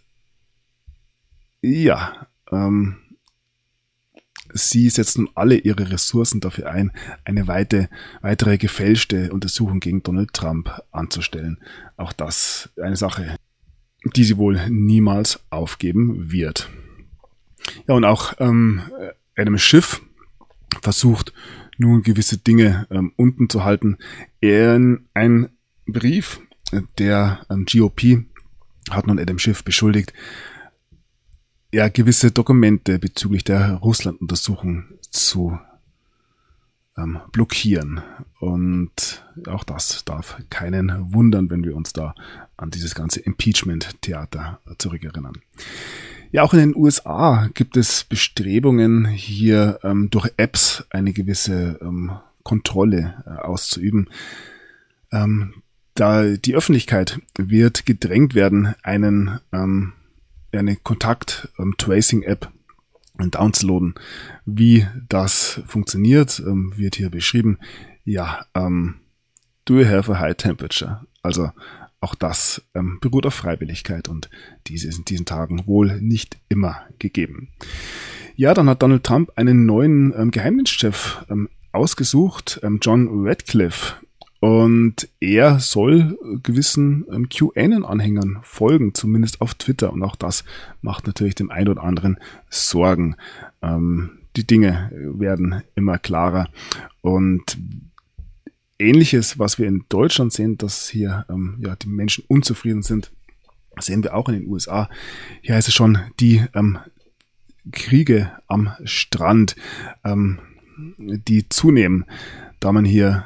sie setzen alle ihre Ressourcen dafür ein, eine weitere gefälschte Untersuchung gegen Donald Trump anzustellen. Auch das eine Sache, die sie wohl niemals aufgeben wird. Ja, und auch Adam Schiff versucht nun gewisse Dinge unten zu halten. Ein Brief der GOP hat nun Adam Schiff beschuldigt, gewisse Dokumente bezüglich der Russland-Untersuchung zu blockieren. Und auch das darf keinen wundern, wenn wir uns da an dieses ganze Impeachment-Theater zurückerinnern. Ja, auch in den USA gibt es Bestrebungen, hier durch Apps eine gewisse Kontrolle auszuüben. Da die Öffentlichkeit wird gedrängt werden, eine Kontakt-Tracing-App downloaden. Wie das funktioniert, wird hier beschrieben. Ja, do you have a high temperature? Also auch das beruht auf Freiwilligkeit und diese ist in diesen Tagen wohl nicht immer gegeben. Ja, dann hat Donald Trump einen neuen Geheimdienstchef ausgesucht, John Radcliffe. Und er soll gewissen QAnon-Anhängern folgen, zumindest auf Twitter. Und auch das macht natürlich dem einen oder anderen Sorgen. Die Dinge werden immer klarer. Und Ähnliches, was wir in Deutschland sehen, dass hier die Menschen unzufrieden sind, sehen wir auch in den USA. Hier heißt es schon, die Kriege am Strand, die zunehmen, da man hier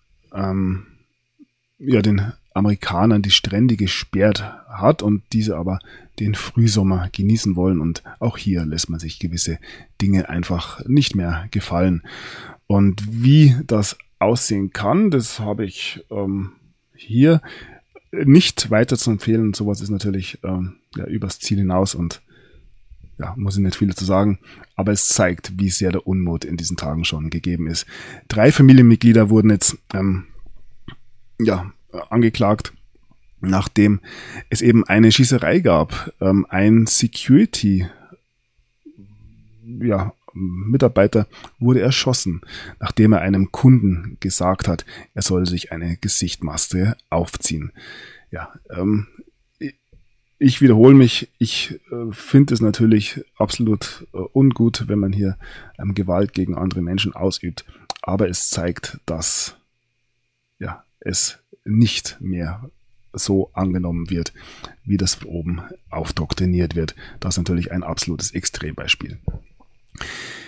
den Amerikanern die Strände gesperrt hat und diese aber den Frühsommer genießen wollen. Und auch hier lässt man sich gewisse Dinge einfach nicht mehr gefallen. Und wie das aussehen kann, das habe ich hier nicht weiter zu empfehlen. Sowas ist natürlich übers Ziel hinaus und muss ich nicht viel dazu sagen, aber es zeigt, wie sehr der Unmut in diesen Tagen schon gegeben ist. 3 Familienmitglieder wurden jetzt angeklagt, nachdem es eben eine Schießerei gab. Ein Security Mitarbeiter wurde erschossen, nachdem er einem Kunden gesagt hat, er soll sich eine Gesichtsmaske aufziehen. Ich wiederhole mich, ich finde es natürlich absolut ungut, wenn man hier Gewalt gegen andere Menschen ausübt, aber es zeigt, dass es nicht mehr so angenommen wird, wie das oben aufdoktriniert wird. Das ist natürlich ein absolutes Extrembeispiel.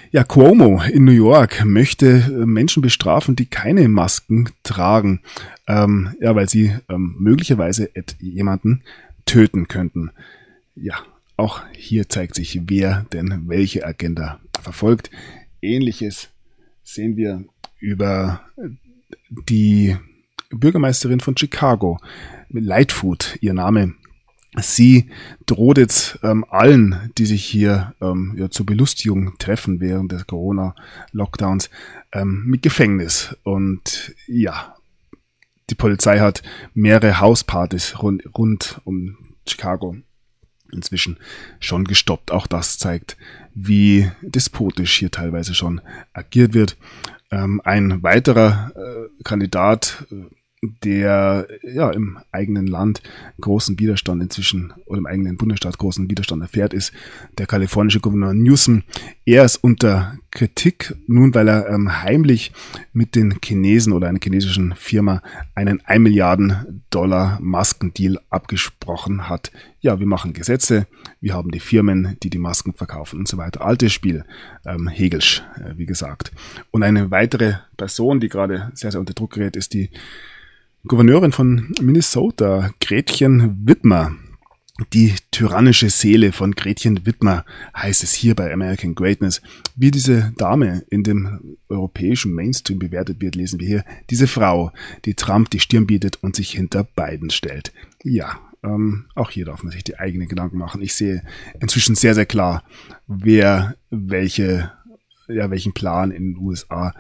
Ja, Cuomo in New York möchte Menschen bestrafen, die keine Masken tragen, weil sie möglicherweise jemanden töten könnten. Ja, auch hier zeigt sich, wer denn welche Agenda verfolgt. Ähnliches sehen wir über die Bürgermeisterin von Chicago, Lightfoot, ihr Name. Sie droht jetzt allen, die sich hier zur Belustigung treffen während des Corona-Lockdowns, mit Gefängnis. Und ja, die Polizei hat mehrere Hauspartys rund um Chicago inzwischen schon gestoppt. Auch das zeigt, wie despotisch hier teilweise schon agiert wird. Ein weiterer Kandidat, der im eigenen Land großen Widerstand inzwischen oder im eigenen Bundesstaat großen Widerstand erfährt, ist der kalifornische Gouverneur Newsom. Er ist unter Kritik, nun weil er heimlich mit den Chinesen oder einer chinesischen Firma einen $1 Milliarden Maskendeal abgesprochen hat. Ja, wir machen Gesetze, wir haben die Firmen, die Masken verkaufen und so weiter. Altes Spiel, Hegelsch, wie gesagt. Und eine weitere Person, die gerade sehr, sehr unter Druck gerät, ist die Gouverneurin von Minnesota, Gretchen Whitmer. Die tyrannische Seele von Gretchen Whitmer heißt es hier bei American Greatness. Wie diese Dame in dem europäischen Mainstream bewertet wird, lesen wir hier. Diese Frau, die Trump die Stirn bietet und sich hinter Biden stellt. Ja, auch hier darf man sich die eigenen Gedanken machen. Ich sehe inzwischen sehr, sehr klar, wer welchen Plan in den USA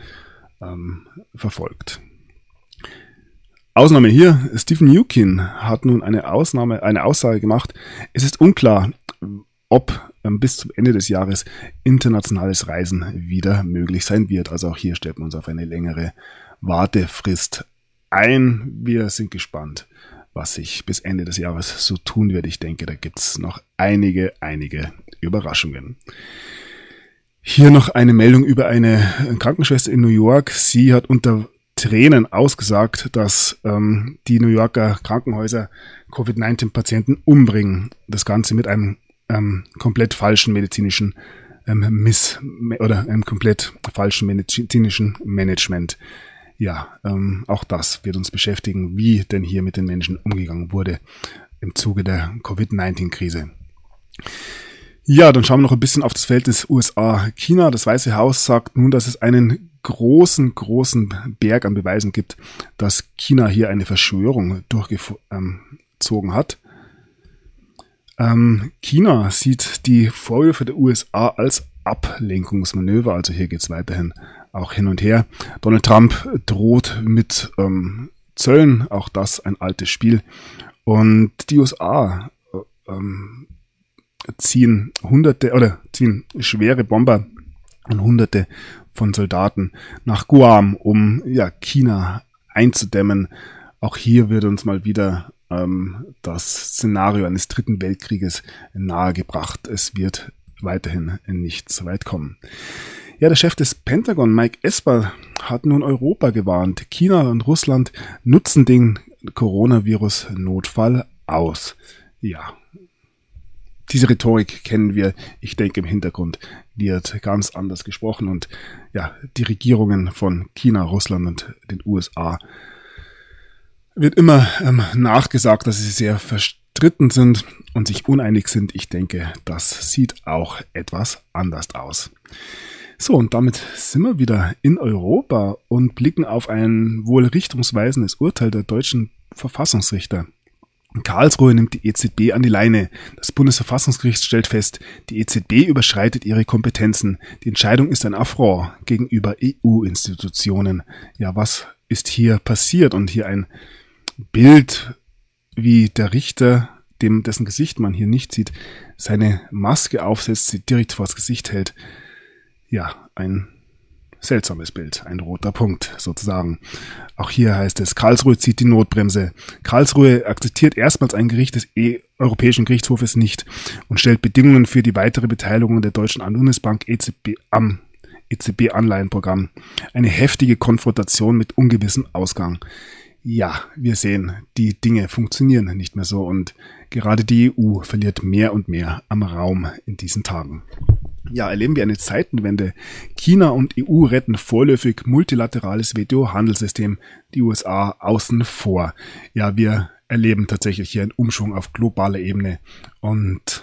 verfolgt. Ausnahme hier, Stephen Mnuchin hat nun eine Aussage gemacht. Es ist unklar, ob bis zum Ende des Jahres internationales Reisen wieder möglich sein wird. Also auch hier stellt man uns auf eine längere Wartefrist ein. Wir sind gespannt, was sich bis Ende des Jahres so tun wird. Ich denke, da gibt es noch einige Überraschungen. Hier noch eine Meldung über eine Krankenschwester in New York. Sie hat unter Tränen ausgesagt, dass die New Yorker Krankenhäuser Covid-19-Patienten umbringen. Das Ganze mit einem komplett falschen medizinischen einem komplett falschen medizinischen Management. Ja, auch das wird uns beschäftigen, wie denn hier mit den Menschen umgegangen wurde im Zuge der Covid-19-Krise. Ja, dann schauen wir noch ein bisschen auf das Verhältnis USA-China. Das Weiße Haus sagt nun, dass es einen großen Berg an Beweisen gibt, dass China hier eine Verschwörung durchgezogen hat. China sieht die Vorwürfe der USA als Ablenkungsmanöver, also hier geht es weiterhin auch hin und her. Donald Trump droht mit Zöllen, auch das ein altes Spiel. Und die USA ziehen schwere Bomber und Hunderte von Soldaten nach Guam, um China einzudämmen. Auch hier wird uns mal wieder das Szenario eines dritten Weltkrieges nahegebracht. Es wird weiterhin nicht so weit kommen. Ja, der Chef des Pentagon, Mike Esper, hat nun Europa gewarnt. China und Russland nutzen den Coronavirus-Notfall aus. Ja, diese Rhetorik kennen wir. Ich denke, im Hintergrund wird ganz anders gesprochen und ja, die Regierungen von China, Russland und den USA wird immer nachgesagt, dass sie sehr verstritten sind und sich uneinig sind. Ich denke, das sieht auch etwas anders aus. So, und damit sind wir wieder in Europa und blicken auf ein wohl richtungsweisendes Urteil der deutschen Verfassungsrichter. Karlsruhe nimmt die EZB an die Leine. Das Bundesverfassungsgericht stellt fest, die EZB überschreitet ihre Kompetenzen. Die Entscheidung ist ein Affront gegenüber EU-Institutionen. Ja, was ist hier passiert? Und hier ein Bild, wie der Richter, dessen Gesicht man hier nicht sieht, seine Maske aufsetzt, sie direkt vors Gesicht hält. Ja, ein seltsames Bild, ein roter Punkt sozusagen. Auch hier heißt es, Karlsruhe zieht die Notbremse. Karlsruhe akzeptiert erstmals ein Gericht des Europäischen Gerichtshofes nicht und stellt Bedingungen für die weitere Beteiligung der Deutschen Bundesbank EZB am EZB-Anleihenprogramm. Eine heftige Konfrontation mit ungewissem Ausgang. Ja, wir sehen, die Dinge funktionieren nicht mehr so und gerade die EU verliert mehr und mehr am Raum in diesen Tagen. Ja, erleben wir eine Zeitenwende. China und EU retten vorläufig multilaterales WTO-Handelssystem, die USA außen vor. Ja, wir erleben tatsächlich hier einen Umschwung auf globaler Ebene und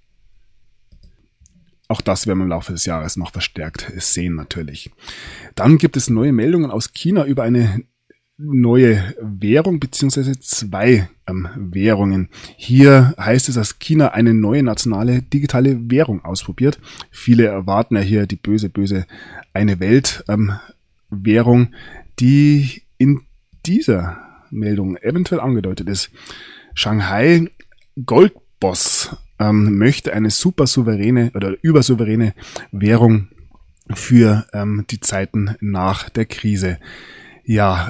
auch das werden wir im Laufe des Jahres noch verstärkt sehen natürlich. Dann gibt es neue Meldungen aus China über eine neue Währung beziehungsweise zwei Währungen. Hier heißt es, dass China eine neue nationale digitale Währung ausprobiert. Viele erwarten ja hier die böse eine Welt Währung, die in dieser Meldung eventuell angedeutet ist. Shanghai Goldboss möchte eine supersouveräne oder übersouveräne Währung für die Zeiten nach der Krise. Ja,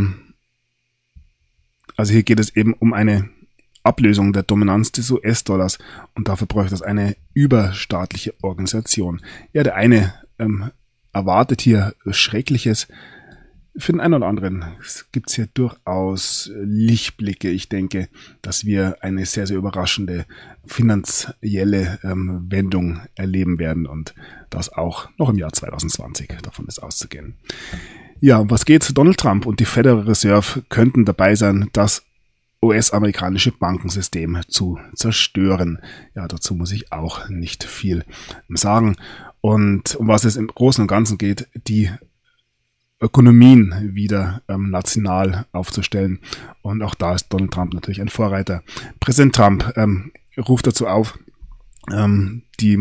also hier geht es eben um eine Ablösung der Dominanz des US-Dollars und dafür bräuchte es eine überstaatliche Organisation. Ja, der eine erwartet hier Schreckliches. Für den einen oder anderen gibt es hier durchaus Lichtblicke. Ich denke, dass wir eine sehr, sehr überraschende finanzielle Wendung erleben werden und das auch noch im Jahr 2020. Davon ist auszugehen. Ja, was geht's? Donald Trump und die Federal Reserve könnten dabei sein, das US-amerikanische Bankensystem zu zerstören. Ja, dazu muss ich auch nicht viel sagen. Und um was es im Großen und Ganzen geht, die Ökonomien wieder national aufzustellen. Und auch da ist Donald Trump natürlich ein Vorreiter. Präsident Trump ruft dazu auf, die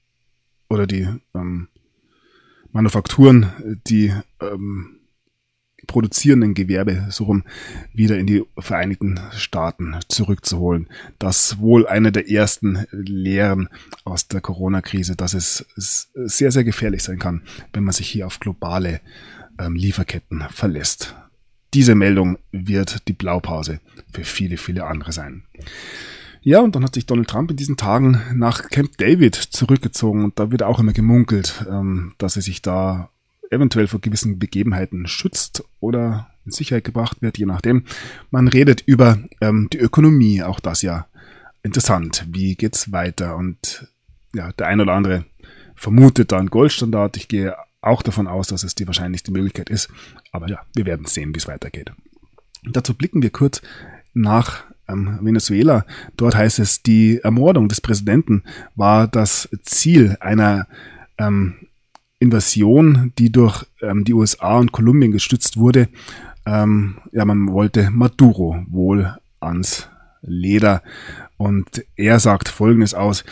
Manufakturen, die produzierenden Gewerbe so rum wieder in die Vereinigten Staaten zurückzuholen. Das wohl eine der ersten Lehren aus der Corona-Krise, dass es sehr, sehr gefährlich sein kann, wenn man sich hier auf globale Lieferketten verlässt. Diese Meldung wird die Blaupause für viele, viele andere sein. Ja, und dann hat sich Donald Trump in diesen Tagen nach Camp David zurückgezogen und da wird auch immer gemunkelt, dass er sich da eventuell vor gewissen Begebenheiten schützt oder in Sicherheit gebracht wird, je nachdem. Man redet über die Ökonomie, auch das ja interessant. Wie geht's weiter? Und ja, der ein oder andere vermutet da einen Goldstandard. Ich gehe auch davon aus, dass es die wahrscheinlichste Möglichkeit ist. Aber ja, wir werden sehen, wie es weitergeht. Und dazu blicken wir kurz nach Venezuela. Dort heißt es, die Ermordung des Präsidenten war das Ziel einer Invasion, die durch die USA und Kolumbien gestützt wurde. Man wollte Maduro wohl ans Leder. Und er sagt Folgendes aus: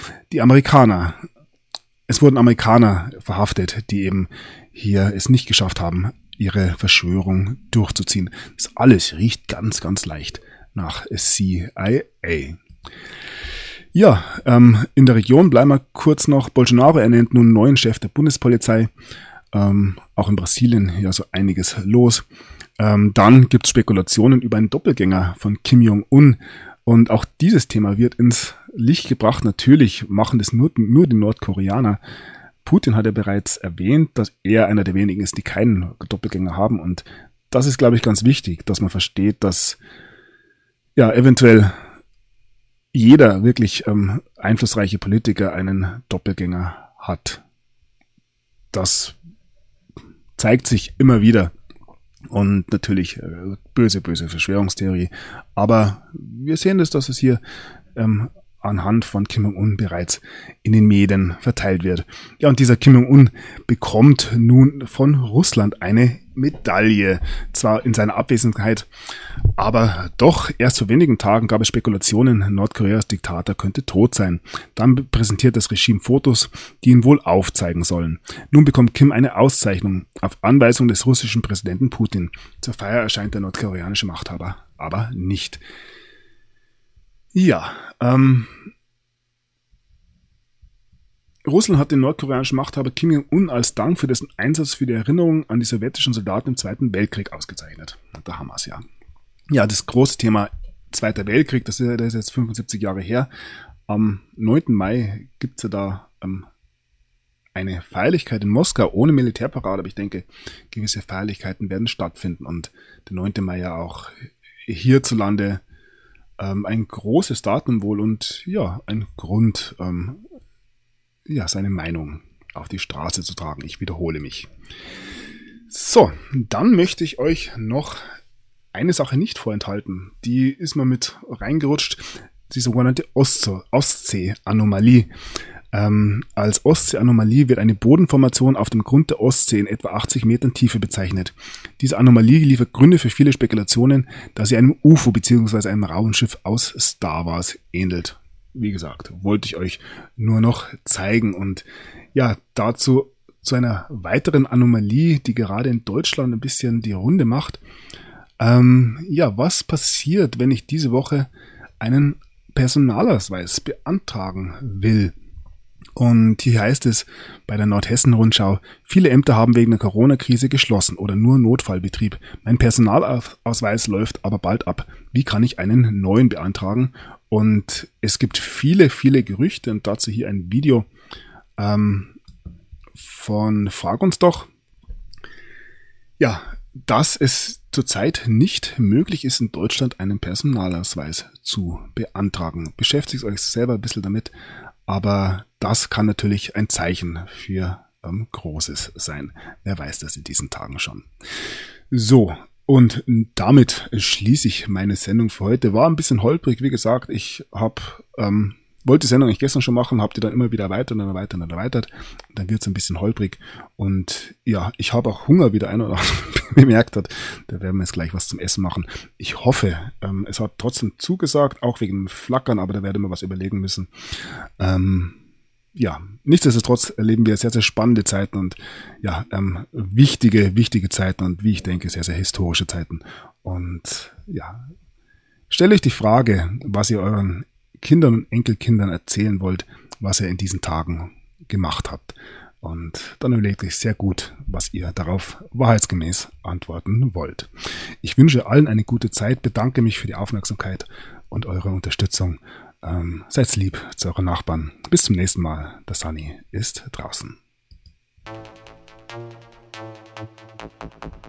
Es wurden Amerikaner verhaftet, die eben hier es nicht geschafft haben, ihre Verschwörung durchzuziehen. Das alles riecht ganz, ganz leicht nach CIA. Ja, in der Region bleiben wir kurz noch. Bolsonaro ernennt nun neuen Chef der Bundespolizei. Auch in Brasilien ja so einiges los. Dann gibt es Spekulationen über einen Doppelgänger von Kim Jong-un. Und auch dieses Thema wird ins Licht gebracht. Natürlich machen das nur die Nordkoreaner. Putin hat ja bereits erwähnt, dass er einer der wenigen ist, die keinen Doppelgänger haben. Und das ist, glaube ich, ganz wichtig, dass man versteht, dass ja eventuell jeder wirklich einflussreiche Politiker einen Doppelgänger hat. Das zeigt sich immer wieder. Und natürlich böse Verschwörungstheorie. Aber wir sehen das, dass es hier anhand von Kim Jong-un bereits in den Medien verteilt wird. Ja, und dieser Kim Jong-un bekommt nun von Russland eine Medaille. Zwar in seiner Abwesenheit, aber doch erst vor wenigen Tagen gab es Spekulationen, Nordkoreas Diktator könnte tot sein. Dann präsentiert das Regime Fotos, die ihn wohl aufzeigen sollen. Nun bekommt Kim eine Auszeichnung auf Anweisung des russischen Präsidenten Putin. Zur Feier erscheint der nordkoreanische Machthaber aber nicht. Ja, Russland hat den nordkoreanischen Machthaber Kim Jong-un als Dank für dessen Einsatz für die Erinnerung an die sowjetischen Soldaten im Zweiten Weltkrieg ausgezeichnet. Da haben wir es ja. Ja, das große Thema Zweiter Weltkrieg, das ist jetzt 75 Jahre her. Am 9. Mai gibt es ja da eine Feierlichkeit in Moskau ohne Militärparade, aber ich denke, gewisse Feierlichkeiten werden stattfinden und der 9. Mai ja auch hierzulande ein großes Datum wohl und ja, ein Grund, seine Meinung auf die Straße zu tragen. Ich wiederhole mich. So, dann möchte ich euch noch eine Sache nicht vorenthalten. Die ist mal mit reingerutscht, die sogenannte Ostsee-Anomalie. Als Ostsee-Anomalie wird eine Bodenformation auf dem Grund der Ostsee in etwa 80 Metern Tiefe bezeichnet. Diese Anomalie liefert Gründe für viele Spekulationen, dass sie einem UFO bzw. einem Raumschiff aus Star Wars ähnelt. Wie gesagt, wollte ich euch nur noch zeigen. Und ja, dazu zu einer weiteren Anomalie, die gerade in Deutschland ein bisschen die Runde macht. Was passiert, wenn ich diese Woche einen Personalausweis beantragen will? Und hier heißt es bei der Nordhessen-Rundschau, viele Ämter haben wegen der Corona-Krise geschlossen oder nur Notfallbetrieb. Mein Personalausweis läuft aber bald ab. Wie kann ich einen neuen beantragen? Und es gibt viele, viele Gerüchte und dazu hier ein Video von Frag uns doch. Ja, dass es zurzeit nicht möglich ist, in Deutschland einen Personalausweis zu beantragen. Beschäftigt euch selber ein bisschen damit, aber das kann natürlich ein Zeichen für Großes sein. Wer weiß das in diesen Tagen schon. So, und damit schließe ich meine Sendung für heute. War ein bisschen holprig, wie gesagt. Ich wollte die Sendung eigentlich gestern schon machen, habe die dann immer wieder erweitert und erweitert. Dann wird es ein bisschen holprig. Und ja, ich habe auch Hunger, wie der eine oder andere bemerkt hat. Da werden wir jetzt gleich was zum Essen machen. Ich hoffe, es hat trotzdem zugesagt, auch wegen dem Flackern, aber da werde ich mir was überlegen müssen. Nichtsdestotrotz erleben wir sehr, sehr spannende Zeiten und wichtige Zeiten und wie ich denke, sehr, sehr historische Zeiten. Und ja, stelle euch die Frage, was ihr euren Kindern und Enkelkindern erzählen wollt, was ihr in diesen Tagen gemacht habt. Und dann überlegt euch sehr gut, was ihr darauf wahrheitsgemäß antworten wollt. Ich wünsche allen eine gute Zeit, bedanke mich für die Aufmerksamkeit und eure Unterstützung. Seid lieb zu euren Nachbarn. Bis zum nächsten Mal. Der Sunny ist draußen.